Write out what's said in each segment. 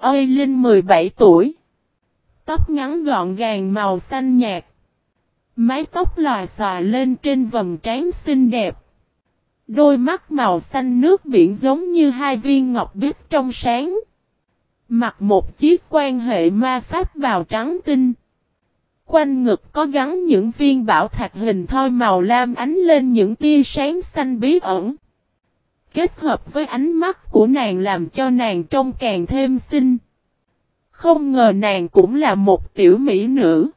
Eileen 17 tuổi. Tóc ngắn gọn gàng màu xanh nhạt. Mái tóc lòa xòa lên trên vầng trán xinh đẹp. Đôi mắt màu xanh nước biển giống như hai viên ngọc bích trong sáng. Mặc một chiếc quan hệ ma pháp bào trắng tinh. Quanh ngực có gắn những viên bảo thạch hình thoi màu lam ánh lên những tia sáng xanh bí ẩn. Kết hợp với ánh mắt của nàng làm cho nàng trông càng thêm xinh. Không ngờ nàng cũng là một tiểu mỹ nữ.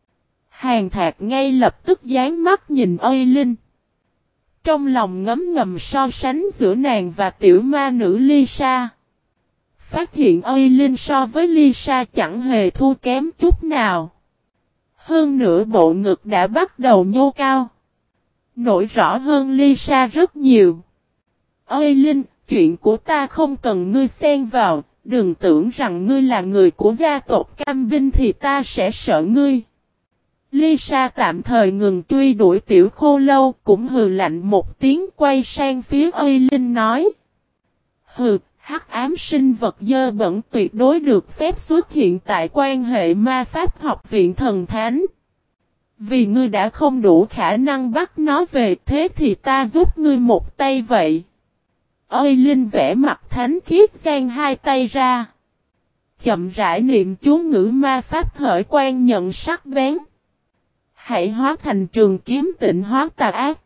Hàn Thạc ngay lập tức dán mắt nhìn Eileen. Trong lòng ngấm ngầm so sánh giữa nàng và tiểu ma nữ Lisa. Phát hiện Eileen so với Lisa chẳng hề thua kém chút nào. Hơn nữa bộ ngực đã bắt đầu nhô cao. Nổi rõ hơn Lisa rất nhiều. Eileen, chuyện của ta không cần ngươi xen vào. Đừng tưởng rằng ngươi là người của gia tộc Cam Binh thì ta sẽ sợ ngươi. Lisa tạm thời ngừng truy đuổi tiểu khô lâu, cũng hừ lạnh một tiếng quay sang phía Eileen nói. Hừ, hắc ám sinh vật dơ bẩn tuyệt đối được phép xuất hiện tại quan hệ ma pháp học viện thần thánh. Vì ngươi đã không đủ khả năng bắt nó về, thế thì ta giúp ngươi một tay vậy. Eileen vẽ mặt thánh khiết giang hai tay ra. Chậm rãi niệm chú ngữ ma pháp hởi quan nhận sắc bén. Hãy hóa thành trường kiếm tịnh hóa tà ác.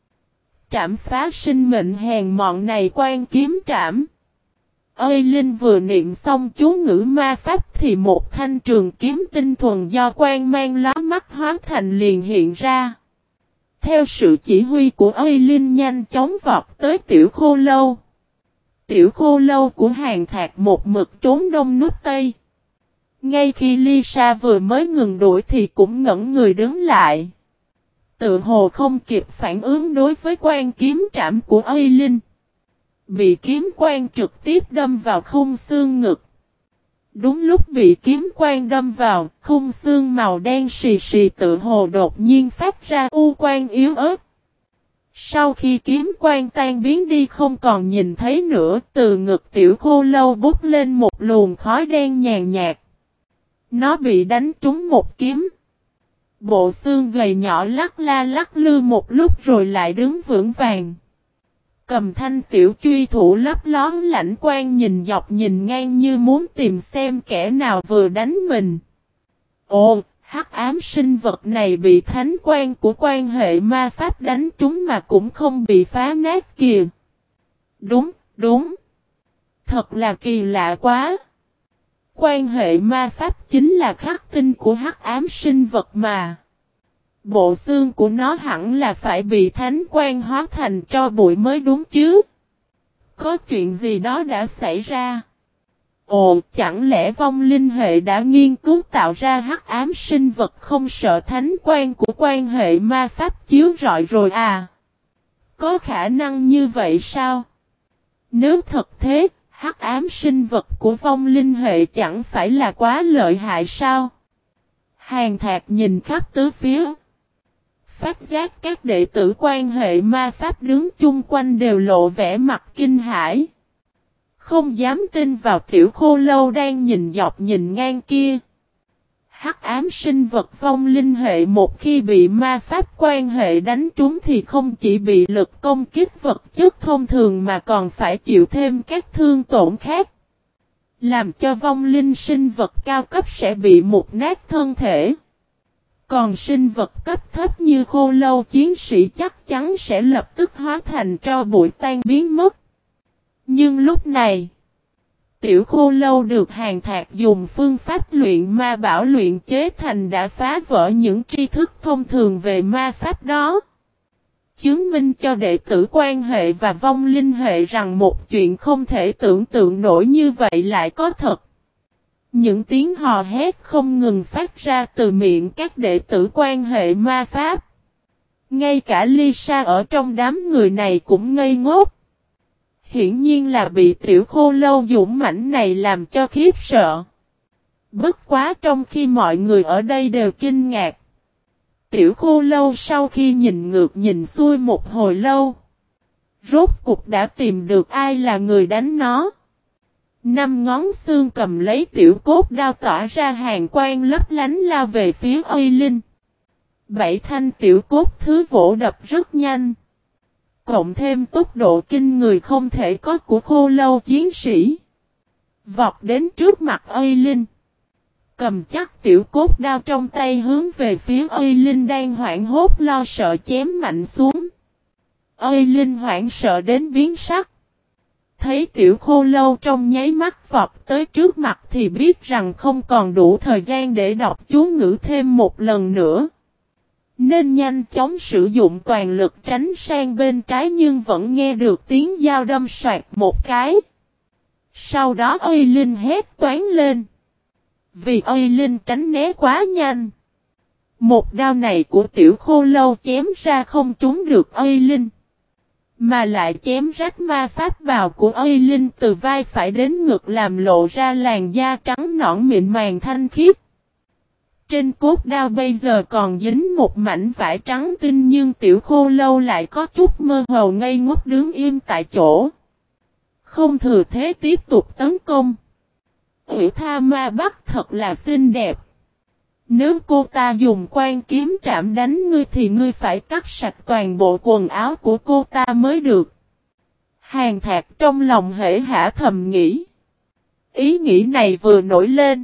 Trảm phá sinh mệnh hèn mọn này quan kiếm trảm. Eileen vừa niệm xong chú ngữ ma pháp thì một thanh trường kiếm tinh thuần do quang mang lóa mắt hóa thành liền hiện ra. Theo sự chỉ huy của Eileen nhanh chóng vọt tới tiểu khô lâu. Tiểu khô lâu của Hàn Thạc một mực trốn đông núp tây. Ngay khi Lisa vừa mới ngừng đuổi thì cũng ngẩn người đứng lại. Tự hồ không kịp phản ứng đối với quan kiếm trảm của Eileen. Bị kiếm quan trực tiếp đâm vào khung xương ngực. Đúng lúc bị kiếm quan đâm vào, khung xương màu đen xì xì tự hồ đột nhiên phát ra u quang yếu ớt. Sau khi kiếm quan tan biến đi không còn nhìn thấy nữa, từ ngực tiểu khô lâu bút lên một luồng khói đen nhàn nhạt. Nó bị đánh trúng một kiếm. Bộ xương gầy nhỏ lắc la lắc lư một lúc rồi lại đứng vững vàng. Cầm thanh tiểu truy thủ lấp lón lãnh quan nhìn dọc nhìn ngang như muốn tìm xem kẻ nào vừa đánh mình. Ồ, hắc ám sinh vật này bị thánh quan của quan hệ ma pháp đánh trúng mà cũng không bị phá nát kìa. Đúng, đúng. Thật là kỳ lạ quá. Quan hệ ma pháp chính là khắc tinh của hắc ám sinh vật mà. Bộ xương của nó hẳn là phải bị thánh quan hóa thành tro bụi mới đúng chứ. Có chuyện gì đó đã xảy ra. Ồ, chẳng lẽ vong linh hệ đã nghiên cứu tạo ra hắc ám sinh vật không sợ thánh quan của quan hệ ma pháp chiếu rọi rồi à? Có khả năng như vậy sao? Nếu thật thế, hắc ám sinh vật của vong linh hệ chẳng phải là quá lợi hại sao? Hàn Thạc nhìn khắp tứ phía. Phát giác các đệ tử quan hệ ma pháp đứng chung quanh đều lộ vẻ mặt kinh hãi. Không dám tin vào tiểu khô lâu đang nhìn dọc nhìn ngang kia. Hắc ám sinh vật vong linh hệ một khi bị ma pháp quan hệ đánh trúng thì không chỉ bị lực công kích vật chất thông thường mà còn phải chịu thêm các thương tổn khác. Làm cho vong linh sinh vật cao cấp sẽ bị mục nát thân thể. Còn sinh vật cấp thấp như khô lâu chiến sĩ chắc chắn sẽ lập tức hóa thành tro bụi tan biến mất. Nhưng lúc này, tiểu khô lâu được Hàn Thạc dùng phương pháp luyện ma bảo luyện chế thành đã phá vỡ những tri thức thông thường về ma pháp đó. Chứng minh cho đệ tử quan hệ và vong linh hệ rằng một chuyện không thể tưởng tượng nổi như vậy lại có thật. Những tiếng hò hét không ngừng phát ra từ miệng các đệ tử quan hệ ma pháp. Ngay cả Lisa ở trong đám người này cũng ngây ngốc. Hiển nhiên là bị tiểu khô lâu dũng mãnh này làm cho khiếp sợ. Bất quá trong khi mọi người ở đây đều kinh ngạc. Tiểu khô lâu sau khi nhìn ngược nhìn xuôi một hồi lâu. Rốt cục đã tìm được ai là người đánh nó. Năm ngón xương cầm lấy tiểu cốt đao tỏa ra hàn quang lấp lánh lao về phía Uy Linh. 7 thanh tiểu cốt thứ vỗ đập rất nhanh. Cộng thêm tốc độ kinh người không thể có của khô lâu chiến sĩ. Vọt đến trước mặt Uy Linh. Cầm chắc tiểu cốt đao trong tay hướng về phía Uy Linh đang hoảng hốt lo sợ chém mạnh xuống. Uy Linh hoảng sợ đến biến sắc. Thấy tiểu khô lâu trong nháy mắt vọt tới trước mặt thì biết rằng không còn đủ thời gian để đọc chú ngữ thêm một lần nữa. Nên nhanh chóng sử dụng toàn lực tránh sang bên trái nhưng vẫn nghe được tiếng dao đâm soạt một cái. Sau đó Uy Linh hét toáng lên. Vì Uy Linh tránh né quá nhanh. Một đao này của tiểu khô lâu chém ra không trúng được Uy Linh. Mà lại chém rách ma pháp bào của Uy Linh từ vai phải đến ngực làm lộ ra làn da trắng nõn mịn màng thanh khiết. Trên cốt đao bây giờ còn dính một mảnh vải trắng tinh nhưng tiểu khô lâu lại có chút mơ hồ ngây ngốc đứng im tại chỗ. Không thừa thế tiếp tục tấn công. Ủy Tha Ma Bắc thật là xinh đẹp. Nếu cô ta dùng quan kiếm trảm đánh ngươi thì ngươi phải cắt sạch toàn bộ quần áo của cô ta mới được. Hàn Thạc trong lòng hể hả thầm nghĩ. Ý nghĩ này vừa nổi lên.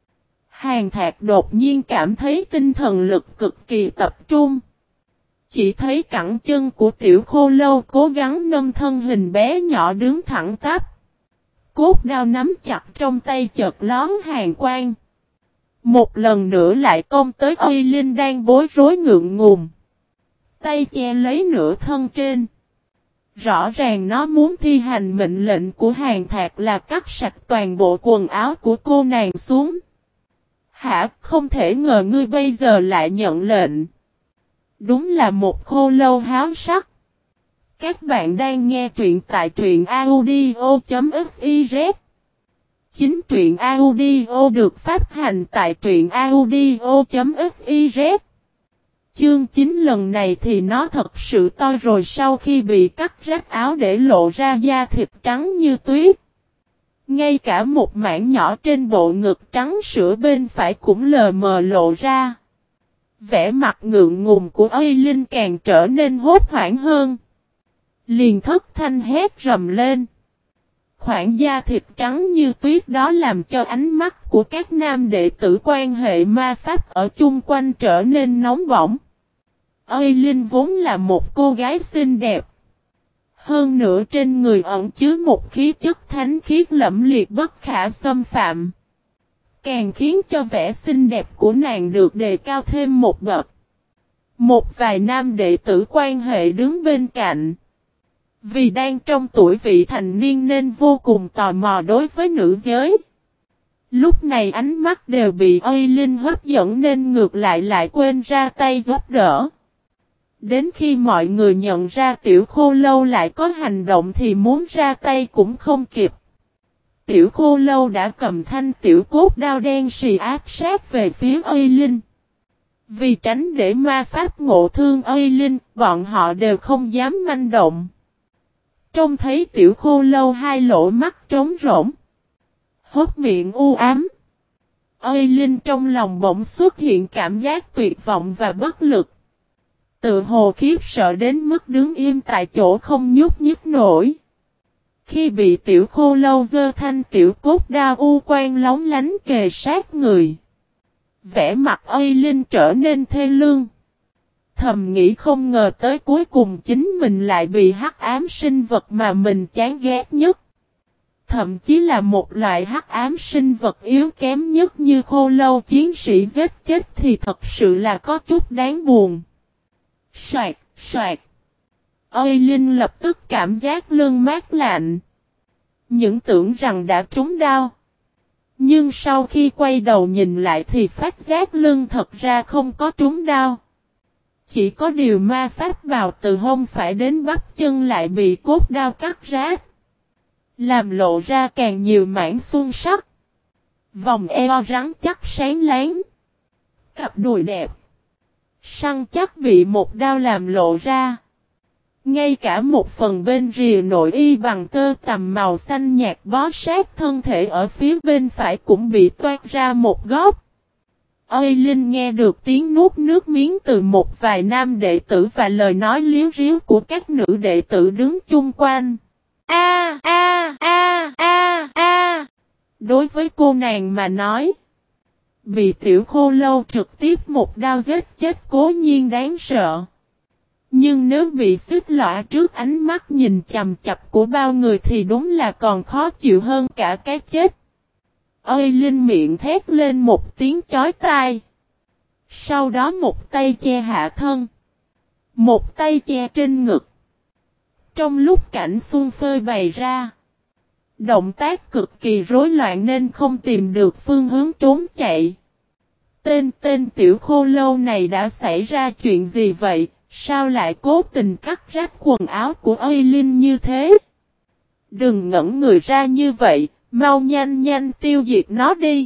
Hàn Thạc đột nhiên cảm thấy tinh thần lực cực kỳ tập trung. Chỉ thấy cẳng chân của tiểu khô lâu cố gắng nâng thân hình bé nhỏ đứng thẳng tắp. Cốt đao nắm chặt trong tay chợt lón hàn quang. Một lần nữa lại công tới Uy Linh đang bối rối ngượng ngùng. Tay che lấy nửa thân trên. Rõ ràng nó muốn thi hành mệnh lệnh của Hàn Thạc là cắt sạch toàn bộ quần áo của cô nàng xuống. Hả, không thể ngờ ngươi bây giờ lại nhận lệnh. Đúng là một khô lâu háo sắc. Các bạn đang nghe truyện tại truyện audio.fiz. Chính truyện audio được phát hành tại truyện audio.fiz. Chương 9 lần này thì nó thật sự to rồi sau khi bị cắt rách áo để lộ ra da thịt trắng như tuyết. Ngay cả một mảng nhỏ trên bộ ngực trắng sữa bên phải cũng lờ mờ lộ ra. Vẻ mặt ngượng ngùng của Uy Linh càng trở nên hốt hoảng hơn. Liền thất thanh hét rầm lên. Khoảng da thịt trắng như tuyết đó làm cho ánh mắt của các nam đệ tử quan hệ ma pháp ở chung quanh trở nên nóng bỏng. Uy Linh vốn là một cô gái xinh đẹp. Hơn nữa trên người ẩn chứa một khí chất thánh khiết lẫm liệt bất khả xâm phạm. Càng khiến cho vẻ xinh đẹp của nàng được đề cao thêm một bậc. Một vài nam đệ tử quan hệ đứng bên cạnh. Vì đang trong tuổi vị thành niên nên vô cùng tò mò đối với nữ giới. Lúc này ánh mắt đều bị Uy Linh hấp dẫn nên ngược lại quên ra tay giúp đỡ. Đến khi mọi người nhận ra tiểu khô lâu lại có hành động thì muốn ra tay cũng không kịp. Tiểu khô lâu đã cầm thanh tiểu cốt đao đen xì áp sát về phía Uy Linh. Vì tránh để ma pháp ngộ thương Uy Linh, bọn họ đều không dám manh động. Trông thấy tiểu khô lâu hai lỗ mắt trống rỗng. Hốt miệng u ám. Uy Linh trong lòng bỗng xuất hiện cảm giác tuyệt vọng và bất lực. Tự hồ khiếp sợ đến mức đứng im tại chỗ không nhúc nhích nổi. Khi bị tiểu khô lâu giơ thanh tiểu cốt đao u quang lóng lánh kề sát người. Vẻ mặt Uy Linh trở nên thê lương. Thầm nghĩ không ngờ tới cuối cùng chính mình lại bị hắc ám sinh vật mà mình chán ghét nhất. Thậm chí là một loại hắc ám sinh vật yếu kém nhất như khô lâu chiến sĩ giết chết thì thật sự là có chút đáng buồn. Soạt, soạt. Uy Linh lập tức cảm giác lưng mát lạnh. Những tưởng rằng đã trúng đao. Nhưng sau khi quay đầu nhìn lại thì phát giác lưng thật ra không có trúng đao. Chỉ có điều ma pháp bào từ hông phải đến bắp chân lại bị cốt đao cắt rách. Làm lộ ra càng nhiều mảng xương sắc. Vòng eo rắn chắc sáng láng. Cặp đùi đẹp. Săn chắc bị một đao làm lộ ra. Ngay cả một phần bên rìa nội y bằng tơ tằm màu xanh nhạt bó sát thân thể ở phía bên phải cũng bị toát ra một góc. Ơi Linh nghe được tiếng nuốt nước miếng từ một vài nam đệ tử và lời nói líu ríu của các nữ đệ tử đứng chung quanh. A a a a a. Đối với cô nàng mà nói, bị tiểu khô lâu trực tiếp một đao giết chết cố nhiên đáng sợ. Nhưng nếu bị xích lõa trước ánh mắt nhìn chằm chằm của bao người thì đúng là còn khó chịu hơn cả cái chết. Ơi Linh miệng thét lên một tiếng chói tai. Sau đó một tay che hạ thân, một tay che trên ngực. Trong lúc cảnh xuân phơi bày ra, động tác cực kỳ rối loạn nên không tìm được phương hướng trốn chạy. Tên tiểu khô lâu này đã xảy ra chuyện gì vậy? Sao lại cố tình cắt rách quần áo của Ơi Linh như thế? Đừng ngẩn người ra như vậy, mau nhanh nhanh tiêu diệt nó đi.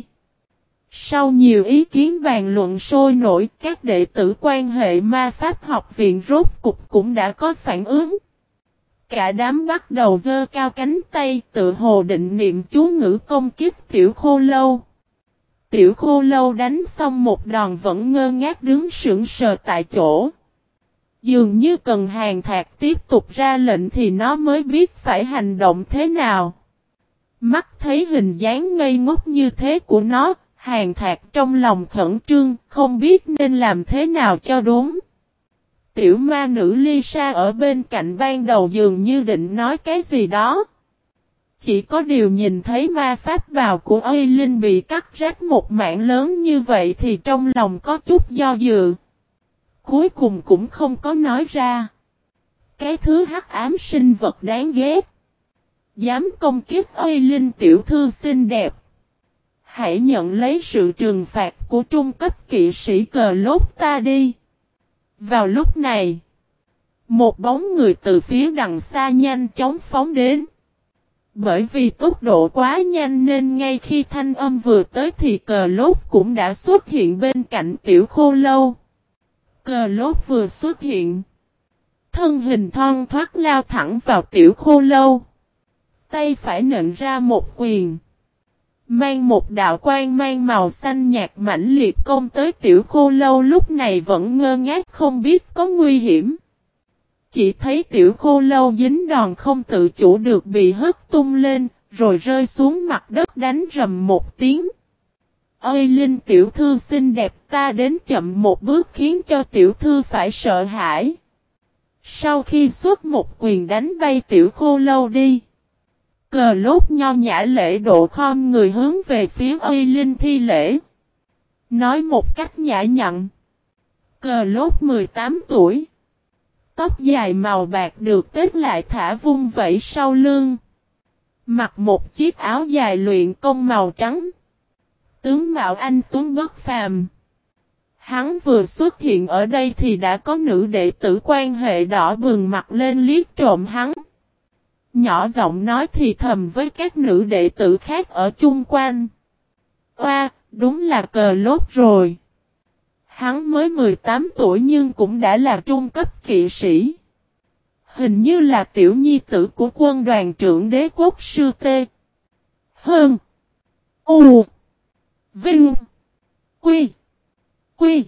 Sau nhiều ý kiến bàn luận sôi nổi, các đệ tử quan hệ ma pháp học viện rốt cục cũng đã có phản ứng. Cả đám bắt đầu giơ cao cánh tay tự hồ định niệm chú ngữ công kích tiểu khô lâu. Tiểu khô lâu đánh xong một đòn vẫn ngơ ngác đứng sững sờ tại chỗ. Dường như cần Hàn Thạc tiếp tục ra lệnh thì nó mới biết phải hành động thế nào. Mắt thấy hình dáng ngây ngốc như thế của nó, Hàn Thạc trong lòng khẩn trương, không biết nên làm thế nào cho đúng. Tiểu ma nữ Lisa ở bên cạnh ban đầu dường như định nói cái gì đó. Chỉ có điều nhìn thấy ma pháp bào của Ây Linh bị cắt rách một mảng lớn như vậy thì trong lòng có chút do dự. Cuối cùng cũng không có nói ra. Cái thứ hắc ám sinh vật đáng ghét. Dám công kích Ây Linh tiểu thư xinh đẹp. Hãy nhận lấy sự trừng phạt của trung cấp kỵ sĩ cờ lốt ta đi. Vào lúc này, một bóng người từ phía đằng xa nhanh chóng phóng đến. Bởi vì tốc độ quá nhanh nên ngay khi thanh âm vừa tới thì cờ lốt cũng đã xuất hiện bên cạnh tiểu khô lâu. Cờ lốt vừa xuất hiện, thân hình thon thoát lao thẳng vào tiểu khô lâu. Tay phải nện ra một quyền, mang một đạo quang mang màu xanh nhạt mãnh liệt công tới tiểu khô lâu lúc này vẫn ngơ ngác không biết có nguy hiểm. Chỉ thấy tiểu khô lâu dính đòn không tự chủ được bị hất tung lên, rồi rơi xuống mặt đất đánh rầm một tiếng. Ơi Linh tiểu thư xinh đẹp ta đến chậm một bước khiến cho tiểu thư phải sợ hãi. Sau khi xuất một quyền đánh bay tiểu khô lâu đi, cờ lốt nho nhã lễ độ khom người hướng về phía Ơi Linh thi lễ. Nói một cách nhã nhặn. Cờ lốt 18 tuổi. Tóc dài màu bạc được tết lại thả vung vẩy sau lưng. Mặc một chiếc áo dài luyện công màu trắng. Tướng mạo anh tuấn bất phàm. Hắn vừa xuất hiện ở đây thì đã có nữ đệ tử quan hệ đỏ bừng mặt lên liếc trộm hắn. Nhỏ giọng nói thì thầm với các nữ đệ tử khác ở chung quanh. Oa, đúng là cờ lốt rồi. Hắn mới 18 tuổi nhưng cũng đã là trung cấp kỵ sĩ. Hình như là tiểu nhi tử của quân đoàn trưởng đế quốc sư Tê. Hơn. U. Vinh. Quy. Quy.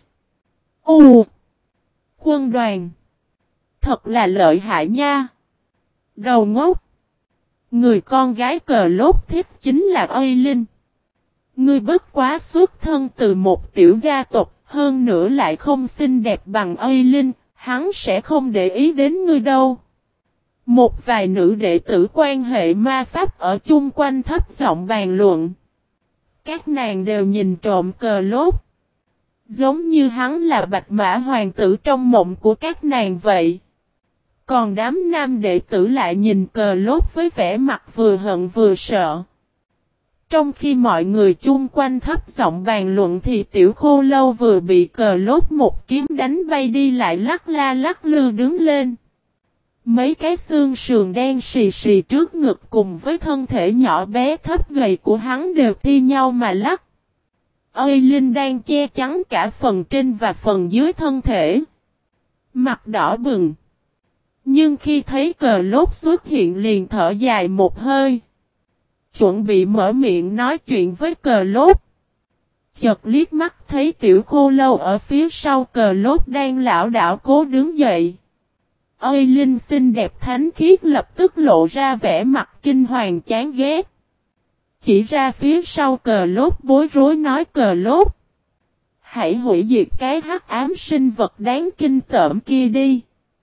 U. Quân đoàn. Thật là lợi hại nha. Đầu ngốc. Người con gái cờ lốt thích chính là Ây Linh. Ngươi bất quá xuất thân từ một tiểu gia tộc, hơn nữa lại không xinh đẹp bằng Ây Linh, hắn sẽ không để ý đến ngươi đâu. Một vài nữ đệ tử quan hệ ma pháp ở chung quanh thấp giọng bàn luận. Các nàng đều nhìn trộm cờ lốt. Giống như hắn là bạch mã hoàng tử trong mộng của các nàng vậy. Còn đám nam đệ tử lại nhìn cờ lốt với vẻ mặt vừa hận vừa sợ. Trong khi mọi người chung quanh thấp giọng bàn luận thì tiểu khô lâu vừa bị cờ lốt một kiếm đánh bay đi lại lắc la lắc lư đứng lên. Mấy cái xương sườn đen xì xì trước ngực cùng với thân thể nhỏ bé thấp gầy của hắn đều thi nhau mà lắc. Ơi Linh đang che chắn cả phần trên và phần dưới thân thể. Mặt đỏ bừng. Nhưng khi thấy cờ lốt xuất hiện liền thở dài một hơi. Chuẩn bị mở miệng nói chuyện với cờ lốt. Chợt liếc mắt thấy tiểu khô lâu ở phía sau cờ lốt đang lảo đảo cố đứng dậy. Ơi Linh xinh đẹp thánh khiết lập tức lộ ra vẻ mặt kinh hoàng chán ghét. Chỉ ra phía sau cờ lốt bối rối nói cờ lốt. Hãy hủy diệt cái hắc ám sinh vật đáng kinh tởm kia đi.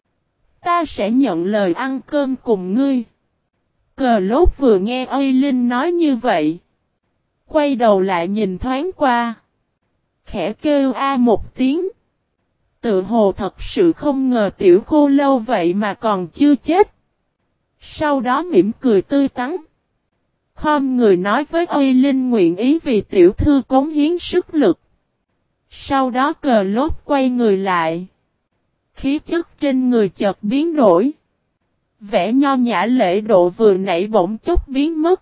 Ta sẽ nhận lời ăn cơm cùng ngươi. Cờ lốt vừa nghe Ơi Linh nói như vậy. Quay đầu lại nhìn thoáng qua. Khẽ kêu a một tiếng. Tự hồ thật sự không ngờ tiểu khô lâu vậy mà còn chưa chết. Sau đó mỉm cười tươi tắn. Khom người nói với Ơi Linh nguyện ý vì tiểu thư cống hiến sức lực. Sau đó cờ lốt quay người lại. Khí chất trên người chợt biến đổi. Vẻ nho nhã lễ độ vừa nãy bỗng chốc biến mất.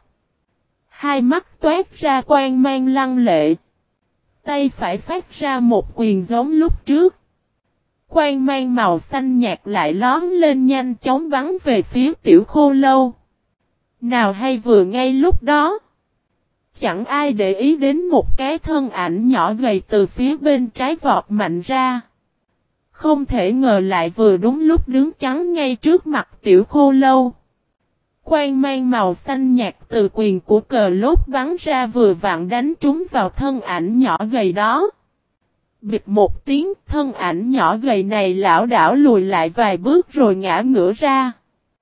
Hai mắt toát ra quang mang lăng lệ. Tay phải phát ra một quyền giống lúc trước. Quang mang màu xanh nhạt lại lóm lên nhanh chóng bắn về phía tiểu khô lâu. Nào hay vừa ngay lúc đó. Chẳng ai để ý đến một cái thân ảnh nhỏ gầy từ phía bên trái vọt mạnh ra. Không thể ngờ lại vừa đúng lúc đứng chắn ngay trước mặt tiểu khô lâu. Quang mang màu xanh nhạt từ quyền của cờ lốt bắn ra vừa vặn đánh trúng vào thân ảnh nhỏ gầy đó. Bịch một tiếng thân ảnh nhỏ gầy này lảo đảo lùi lại vài bước rồi ngã ngửa ra.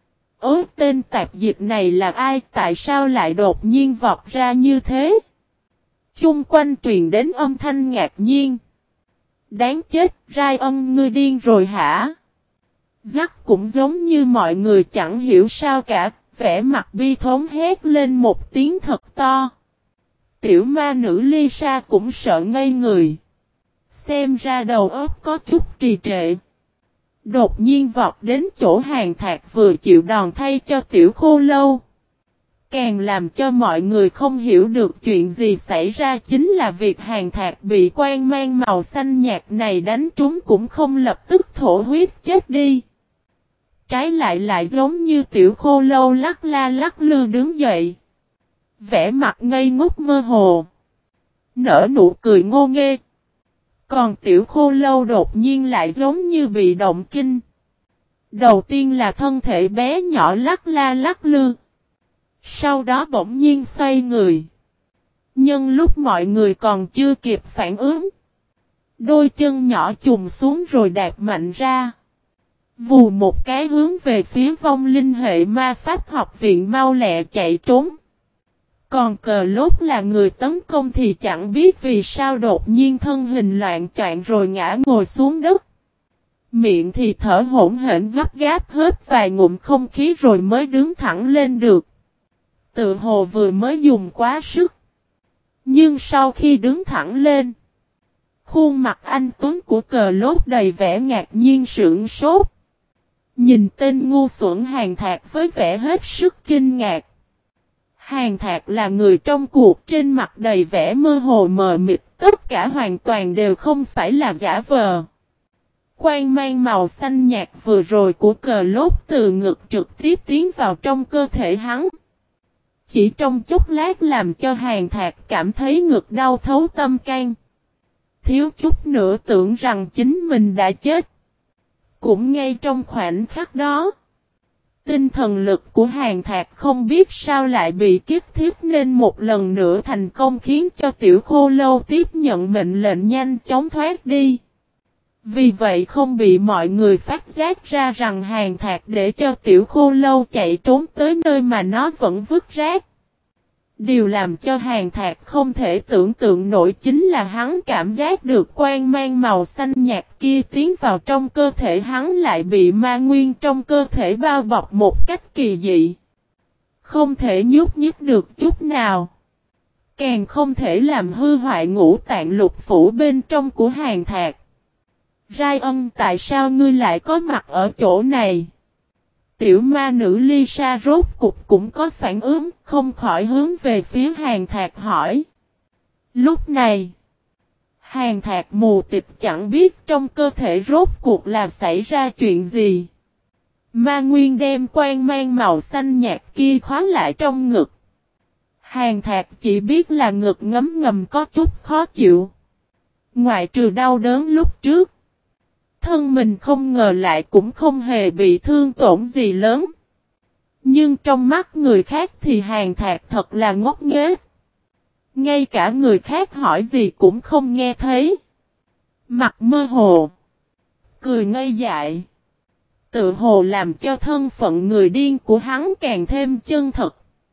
Tên tạp dịch này là ai tại sao lại đột nhiên vọt ra như thế? Chung quanh truyền đến âm thanh ngạc nhiên. Đáng chết, Ryan ngươi điên rồi hả? Jack cũng giống như mọi người chẳng hiểu sao cả, vẻ mặt bi thống hét lên một tiếng thật to. Tiểu ma nữ Lisa cũng sợ ngây người. Xem ra đầu óc có chút trì trệ. Đột nhiên vọt đến chỗ Hàng Thạc vừa chịu đòn thay cho tiểu khô lâu. Càng làm cho mọi người không hiểu được chuyện gì xảy ra chính là việc Hàng Thạc bị quang mang màu xanh nhạt này đánh trúng cũng không lập tức thổ huyết chết đi. Trái lại giống như tiểu khô lâu lắc la lắc lư đứng dậy. Vẻ mặt ngây ngốc mơ hồ. Nở nụ cười ngô nghê. Còn tiểu khô lâu đột nhiên lại giống như bị động kinh. Đầu tiên là thân thể bé nhỏ lắc la lắc lư. Sau đó bỗng nhiên xoay người. Nhưng lúc mọi người còn chưa kịp phản ứng. Đôi chân nhỏ chùm xuống rồi đạp mạnh ra. Vù một cái hướng về phía vong linh hệ ma pháp học viện mau lẹ chạy trốn. Còn cờ lốt là người tấn công thì chẳng biết vì sao đột nhiên thân hình loạn choạng rồi ngã ngồi xuống đất. Miệng thì thở hổn hển gấp gáp hớp vài ngụm không khí rồi mới đứng thẳng lên được. Tự hồ vừa mới dùng quá sức. Nhưng sau khi đứng thẳng lên, khuôn mặt anh tuấn của cờ lốt đầy vẻ ngạc nhiên sửng sốt. Nhìn tên ngu xuẩn Hàng Thạc với vẻ hết sức kinh ngạc. Hàng Thạc là người trong cuộc trên mặt đầy vẻ mơ hồ mờ mịt, tất cả hoàn toàn đều không phải là giả vờ. Quang mang màu xanh nhạt vừa rồi của cờ lốt từ ngực trực tiếp tiến vào trong cơ thể hắn. Chỉ trong chốc lát làm cho Hàng Thạc cảm thấy ngực đau thấu tâm can. Thiếu chút nữa tưởng rằng chính mình đã chết. Cũng ngay trong khoảnh khắc đó, tinh thần lực của Hàng Thạc không biết sao lại bị kích thiết nên một lần nữa thành công khiến cho tiểu khô lâu tiếp nhận mệnh lệnh nhanh chóng thoát đi. Vì vậy không bị mọi người phát giác ra rằng Hàng Thạc để cho tiểu khô lâu chạy trốn tới nơi mà nó vẫn vứt rác. Điều làm cho Hàng Thạc không thể tưởng tượng nổi chính là hắn cảm giác được quang mang màu xanh nhạt kia tiến vào trong cơ thể hắn lại bị ma nguyên trong cơ thể bao bọc một cách kỳ dị. Không thể nhúc nhích được chút nào. Càng không thể làm hư hoại ngũ tạng lục phủ bên trong của Hàng Thạc. Ryan, tại sao ngươi lại có mặt ở chỗ này? Tiểu ma nữ Lisa rốt cục cũng có phản ứng, không khỏi hướng về phía Hàng Thạc hỏi. Lúc này, Hàng Thạc mù tịt chẳng biết trong cơ thể rốt cuộc là xảy ra chuyện gì. Ma Nguyên đem quan mang màu xanh nhạt kia khóa lại trong ngực. Hàn Thạc chỉ biết là ngực ngấm ngầm có chút khó chịu. Ngoại trừ đau đớn lúc trước. Thân mình không ngờ lại cũng không hề bị thương tổn gì lớn. Nhưng trong mắt người khác thì Hàn Thạc thật là ngốc nghếch. Ngay cả người khác hỏi gì cũng không nghe thấy. Mặt mơ hồ. Cười ngây dại. Tự hồ làm cho thân phận người điên của hắn càng thêm chân thật.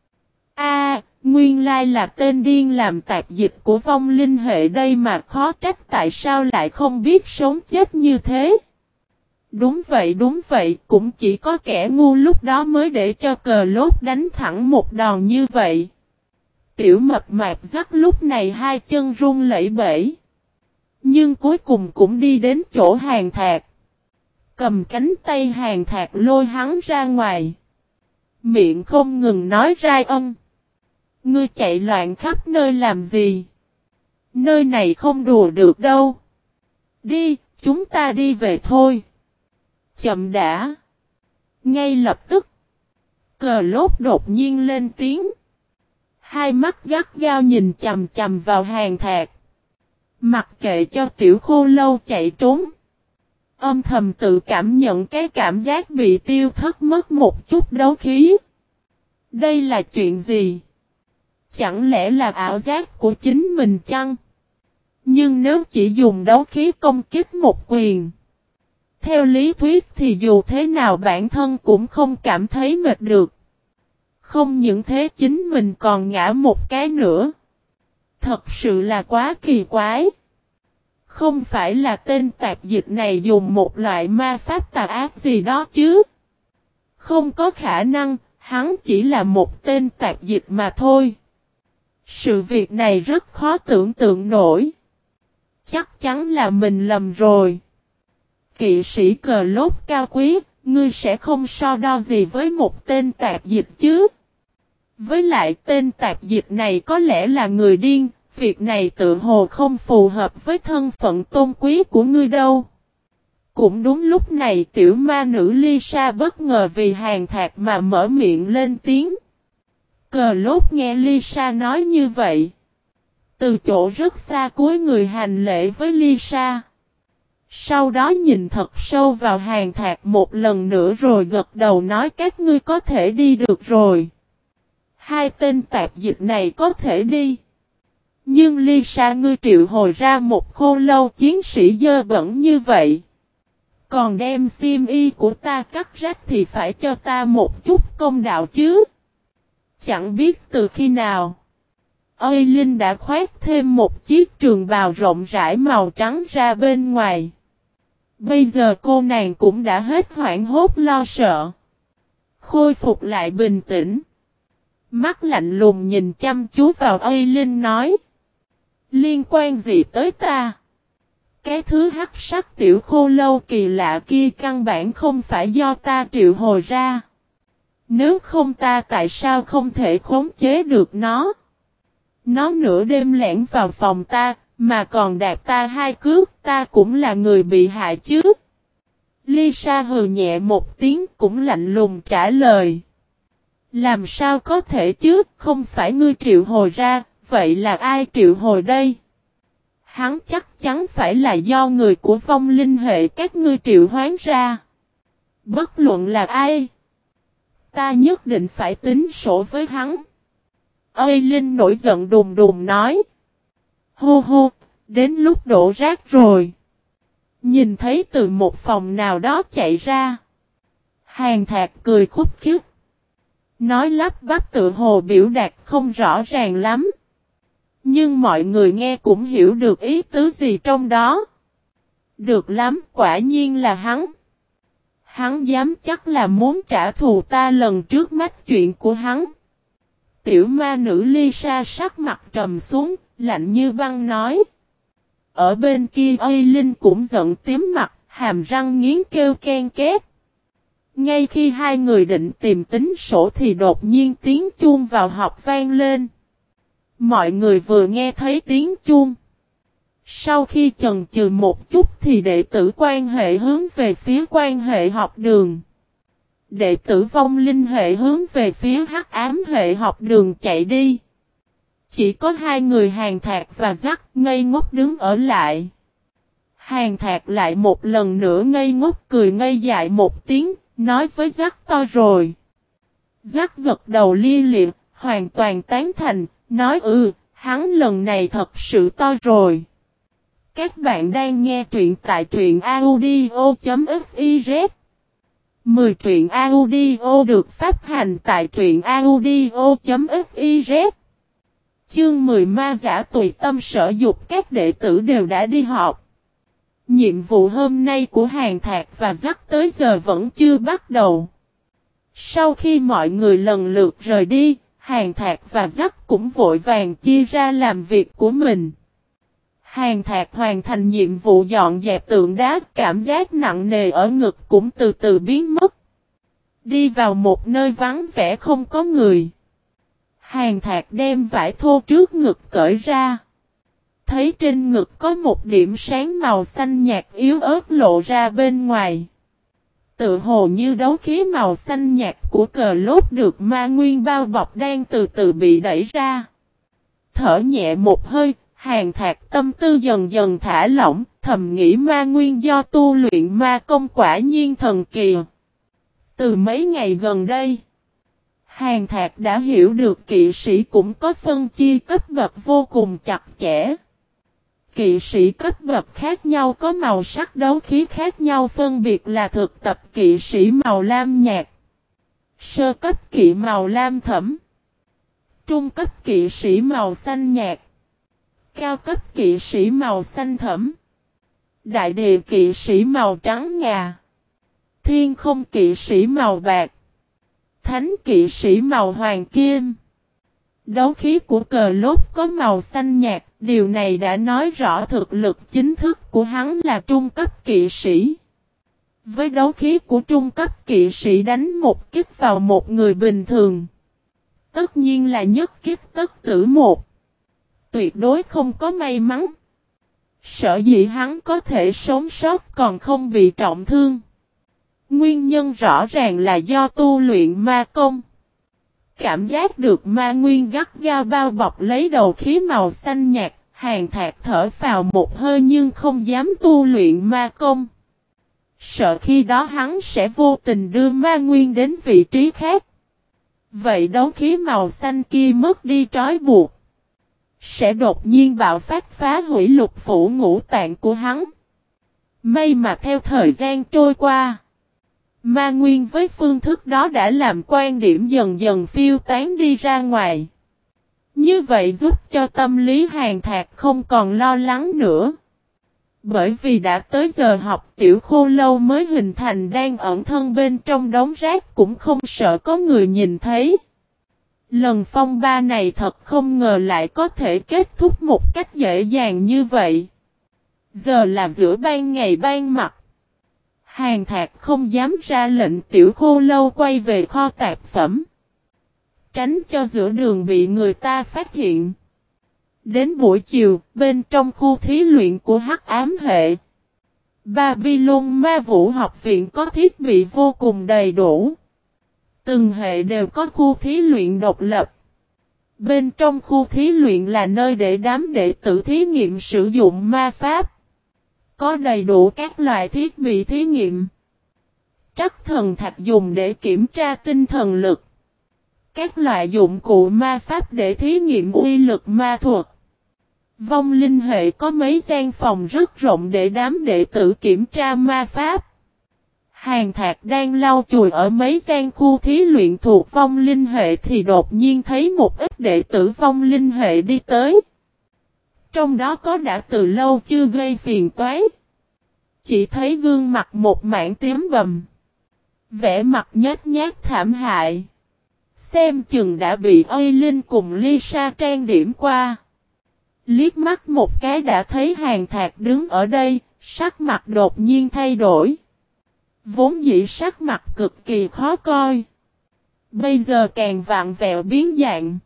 Nguyên lai là tên điên làm tạp dịch của vong linh hệ đây mà, khó trách tại sao lại không biết sống chết như thế. Đúng vậy, cũng chỉ có kẻ ngu lúc đó mới để cho cờ lốt đánh thẳng một đòn như vậy. Tiểu mập mạp rắc lúc này hai chân run lẩy bẩy. Nhưng cuối cùng cũng đi đến chỗ Hàn Thạc. Cầm cánh tay Hàn Thạc lôi hắn ra ngoài. Miệng không ngừng nói ra ân. Ngươi chạy loạn khắp nơi làm gì? Nơi này không đùa được đâu. Đi, chúng ta đi về thôi. Chậm đã. Ngay lập tức. Cờ lốt đột nhiên lên tiếng. Hai mắt gắt gao nhìn chằm chằm vào Hàn Thạc. Mặc kệ cho tiểu khô lâu chạy trốn. Âm thầm tự cảm nhận cái cảm giác bị tiêu thất mất một chút đấu khí. Đây là chuyện gì? Chẳng lẽ là ảo giác của chính mình chăng? Nhưng nếu chỉ dùng đấu khí công kích một quyền. Theo lý thuyết thì dù thế nào bản thân cũng không cảm thấy mệt được. Không những thế chính mình còn ngã một cái nữa. Thật sự là quá kỳ quái. Không phải là tên tạp dịch này dùng một loại ma pháp tà ác gì đó chứ? Không có khả năng, hắn chỉ là một tên tạp dịch mà thôi. Sự việc này rất khó tưởng tượng nổi. Chắc chắn là mình lầm rồi. Kỵ sĩ cờ lốt cao quý, ngươi sẽ không so đo gì với một tên tạp dịch chứ? Với lại tên tạp dịch này có lẽ là người điên, việc này tự hồ không phù hợp với thân phận tôn quý của ngươi đâu. Cũng đúng lúc này tiểu ma nữ Lisa bất ngờ vì Hàn Thạc mà mở miệng lên tiếng. Cờ lốt nghe Lisa nói như vậy. Từ chỗ rất xa cúi người hành lễ với Lisa. Sau đó nhìn thật sâu vào Hàn Thạc một lần nữa rồi gật đầu nói các ngươi có thể đi được rồi. Hai tên tạp dịch này có thể đi. Nhưng Lisa ngươi triệu hồi ra một khô lâu chiến sĩ dơ bẩn như vậy. Còn đem xiêm y của ta cắt rách thì phải cho ta một chút công đạo chứ. Chẳng biết từ khi nào. Linh đã khoét thêm một chiếc trường bào rộng rãi màu trắng ra bên ngoài. Bây giờ cô nàng cũng đã hết hoảng hốt lo sợ. Khôi phục lại bình tĩnh. Mắt lạnh lùng nhìn chăm chú vào Linh nói. Liên quan gì tới ta? Cái thứ hắc sắc tiểu khô lâu kỳ lạ kia căn bản không phải do ta triệu hồi ra. Nếu không ta tại sao không thể khống chế được nó? Nó nửa đêm lẻn vào phòng ta, mà còn đạp ta hai cước, ta cũng là người bị hại chứ. Lisa hừ nhẹ một tiếng cũng lạnh lùng trả lời. Làm sao có thể chứ, không phải ngươi triệu hồi ra, vậy là ai triệu hồi đây? Hắn chắc chắn phải là do người của vong linh hệ các ngươi triệu hoán ra. Bất luận là ai, ta nhất định phải tính sổ với hắn. Linh nổi giận đùng đùng nói. Hô hô, đến lúc đổ rác rồi. Nhìn thấy từ một phòng nào đó chạy ra. Hàn Thạc cười khúc khích. Nói lắp bắp tự hồ biểu đạt không rõ ràng lắm. Nhưng mọi người nghe cũng hiểu được ý tứ gì trong đó. Được lắm, quả nhiên là hắn. Hắn dám chắc là muốn trả thù ta lần trước mách chuyện của hắn. Tiểu ma nữ Lisa sắc mặt trầm xuống, lạnh như băng nói. Ở bên kia Linh cũng giận tím mặt, hàm răng nghiến kêu ken két. Ngay khi hai người định tìm tính sổ thì đột nhiên tiếng chuông vào học vang lên. Mọi người vừa nghe thấy tiếng chuông. Sau khi chần chừ một chút thì đệ tử quan hệ hướng về phía quan hệ học đường. Đệ tử vong linh hệ hướng về phía hắc ám hệ học đường chạy đi. Chỉ có hai người Hàn Thạc và Dắt ngây ngốc đứng ở lại. Hàn Thạc lại một lần nữa ngây ngốc cười ngây dại một tiếng, nói với Dắt to rồi. Dắt gật đầu lia lịa, hoàn toàn tán thành, nói hắn lần này thật sự to rồi. Các bạn đang nghe truyện tại truyện audio.fiz 10 truyện audio được phát hành tại truyện audio.fiz. Chương 10 ma giả tùy tâm sở dục. Các đệ tử đều đã đi họp. Nhiệm vụ hôm nay của Hàn Thạc và Dắt tới giờ vẫn chưa bắt đầu. Sau khi mọi người lần lượt rời đi, Hàn Thạc và Dắt cũng vội vàng chia ra làm việc của mình. Hàn Thạc hoàn thành nhiệm vụ dọn dẹp tượng đá, cảm giác nặng nề ở ngực cũng từ từ biến mất. Đi vào một nơi vắng vẻ không có người. Hàn Thạc đem vải thô trước ngực cởi ra. Thấy trên ngực có một điểm sáng màu xanh nhạt yếu ớt lộ ra bên ngoài. Tự hồ như đấu khí màu xanh nhạt của cờ lốt được ma nguyên bao bọc đang từ từ bị đẩy ra. Thở nhẹ một hơi, Hàn Thạc tâm tư dần dần thả lỏng, thầm nghĩ ma nguyên do tu luyện ma công quả nhiên thần kỳ. Từ mấy ngày gần đây, Hàn Thạc đã hiểu được kỵ sĩ cũng có phân chia cấp bậc vô cùng chặt chẽ. Kỵ sĩ cấp bậc khác nhau có màu sắc đấu khí khác nhau, phân biệt là thực tập kỵ sĩ màu lam nhạt, sơ cấp kỵ màu lam thẫm, trung cấp kỵ sĩ màu xanh nhạt, cao cấp kỵ sĩ màu xanh thẫm, đại địa kỵ sĩ màu trắng ngà, thiên không kỵ sĩ màu bạc, thánh kỵ sĩ màu hoàng kim. Đấu khí của cờ lốt có màu xanh nhạt, điều này đã nói rõ thực lực chính thức của hắn là trung cấp kỵ sĩ. Với đấu khí của trung cấp kỵ sĩ đánh một kích vào một người bình thường, tất nhiên là nhất kích tất tử một. Tuyệt đối không có may mắn. Sở dĩ hắn có thể sống sót còn không bị trọng thương, nguyên nhân rõ ràng là do tu luyện ma công. Cảm giác được ma nguyên gắt gao bao bọc lấy đầu khí màu xanh nhạt, Hàn Thạc thở phào một hơi nhưng không dám tu luyện ma công. Sợ khi đó hắn sẽ vô tình đưa ma nguyên đến vị trí khác. Vậy đấu khí màu xanh kia mất đi trói buộc, sẽ đột nhiên bạo phát phá hủy lục phủ ngũ tạng của hắn. May mà theo thời gian trôi qua, ma nguyên với phương thức đó đã làm quan điểm dần dần phiêu tán đi ra ngoài. Như vậy giúp cho tâm lý Hàn Thạc không còn lo lắng nữa. Bởi vì đã tới giờ học, tiểu khô lâu mới hình thành đang ẩn thân bên trong đống rác cũng không sợ có người nhìn thấy. Lần phong ba này thật không ngờ lại có thể kết thúc một cách dễ dàng như vậy. Giờ là giữa ban ngày ban mặt. Hàn Thạc không dám ra lệnh tiểu khô lâu quay về kho tạp phẩm, tránh cho giữa đường bị người ta phát hiện. Đến buổi chiều, bên trong khu thí luyện của hắc ám hệ, Babylon Ma Vũ học viện có thiết bị vô cùng đầy đủ. Từng hệ đều có khu thí luyện độc lập. Bên trong khu thí luyện là nơi để đám đệ tử thí nghiệm sử dụng ma pháp. Có đầy đủ các loại thiết bị thí nghiệm. Trắc thần thạch dùng để kiểm tra tinh thần lực. Các loại dụng cụ ma pháp để thí nghiệm uy lực ma thuật. Vong linh hệ có mấy gian phòng rất rộng để đám đệ tử kiểm tra ma pháp. Hàn Thạc đang lau chùi ở mấy gian khu thí luyện thuộc vong linh hệ thì đột nhiên thấy một ít đệ tử vong linh hệ đi tới. Trong đó có đã từ lâu chưa gây phiền toái. Chỉ thấy gương mặt một mảng tím bầm, vẻ mặt nhếch nhác thảm hại. Xem chừng đã bị Eileen cùng Lisa trang điểm qua. Liếc mắt một cái đã thấy Hàn Thạc đứng ở đây, sắc mặt đột nhiên thay đổi. Vốn dĩ sắc mặt cực kỳ khó coi, bây giờ càng vặn vẹo biến dạng.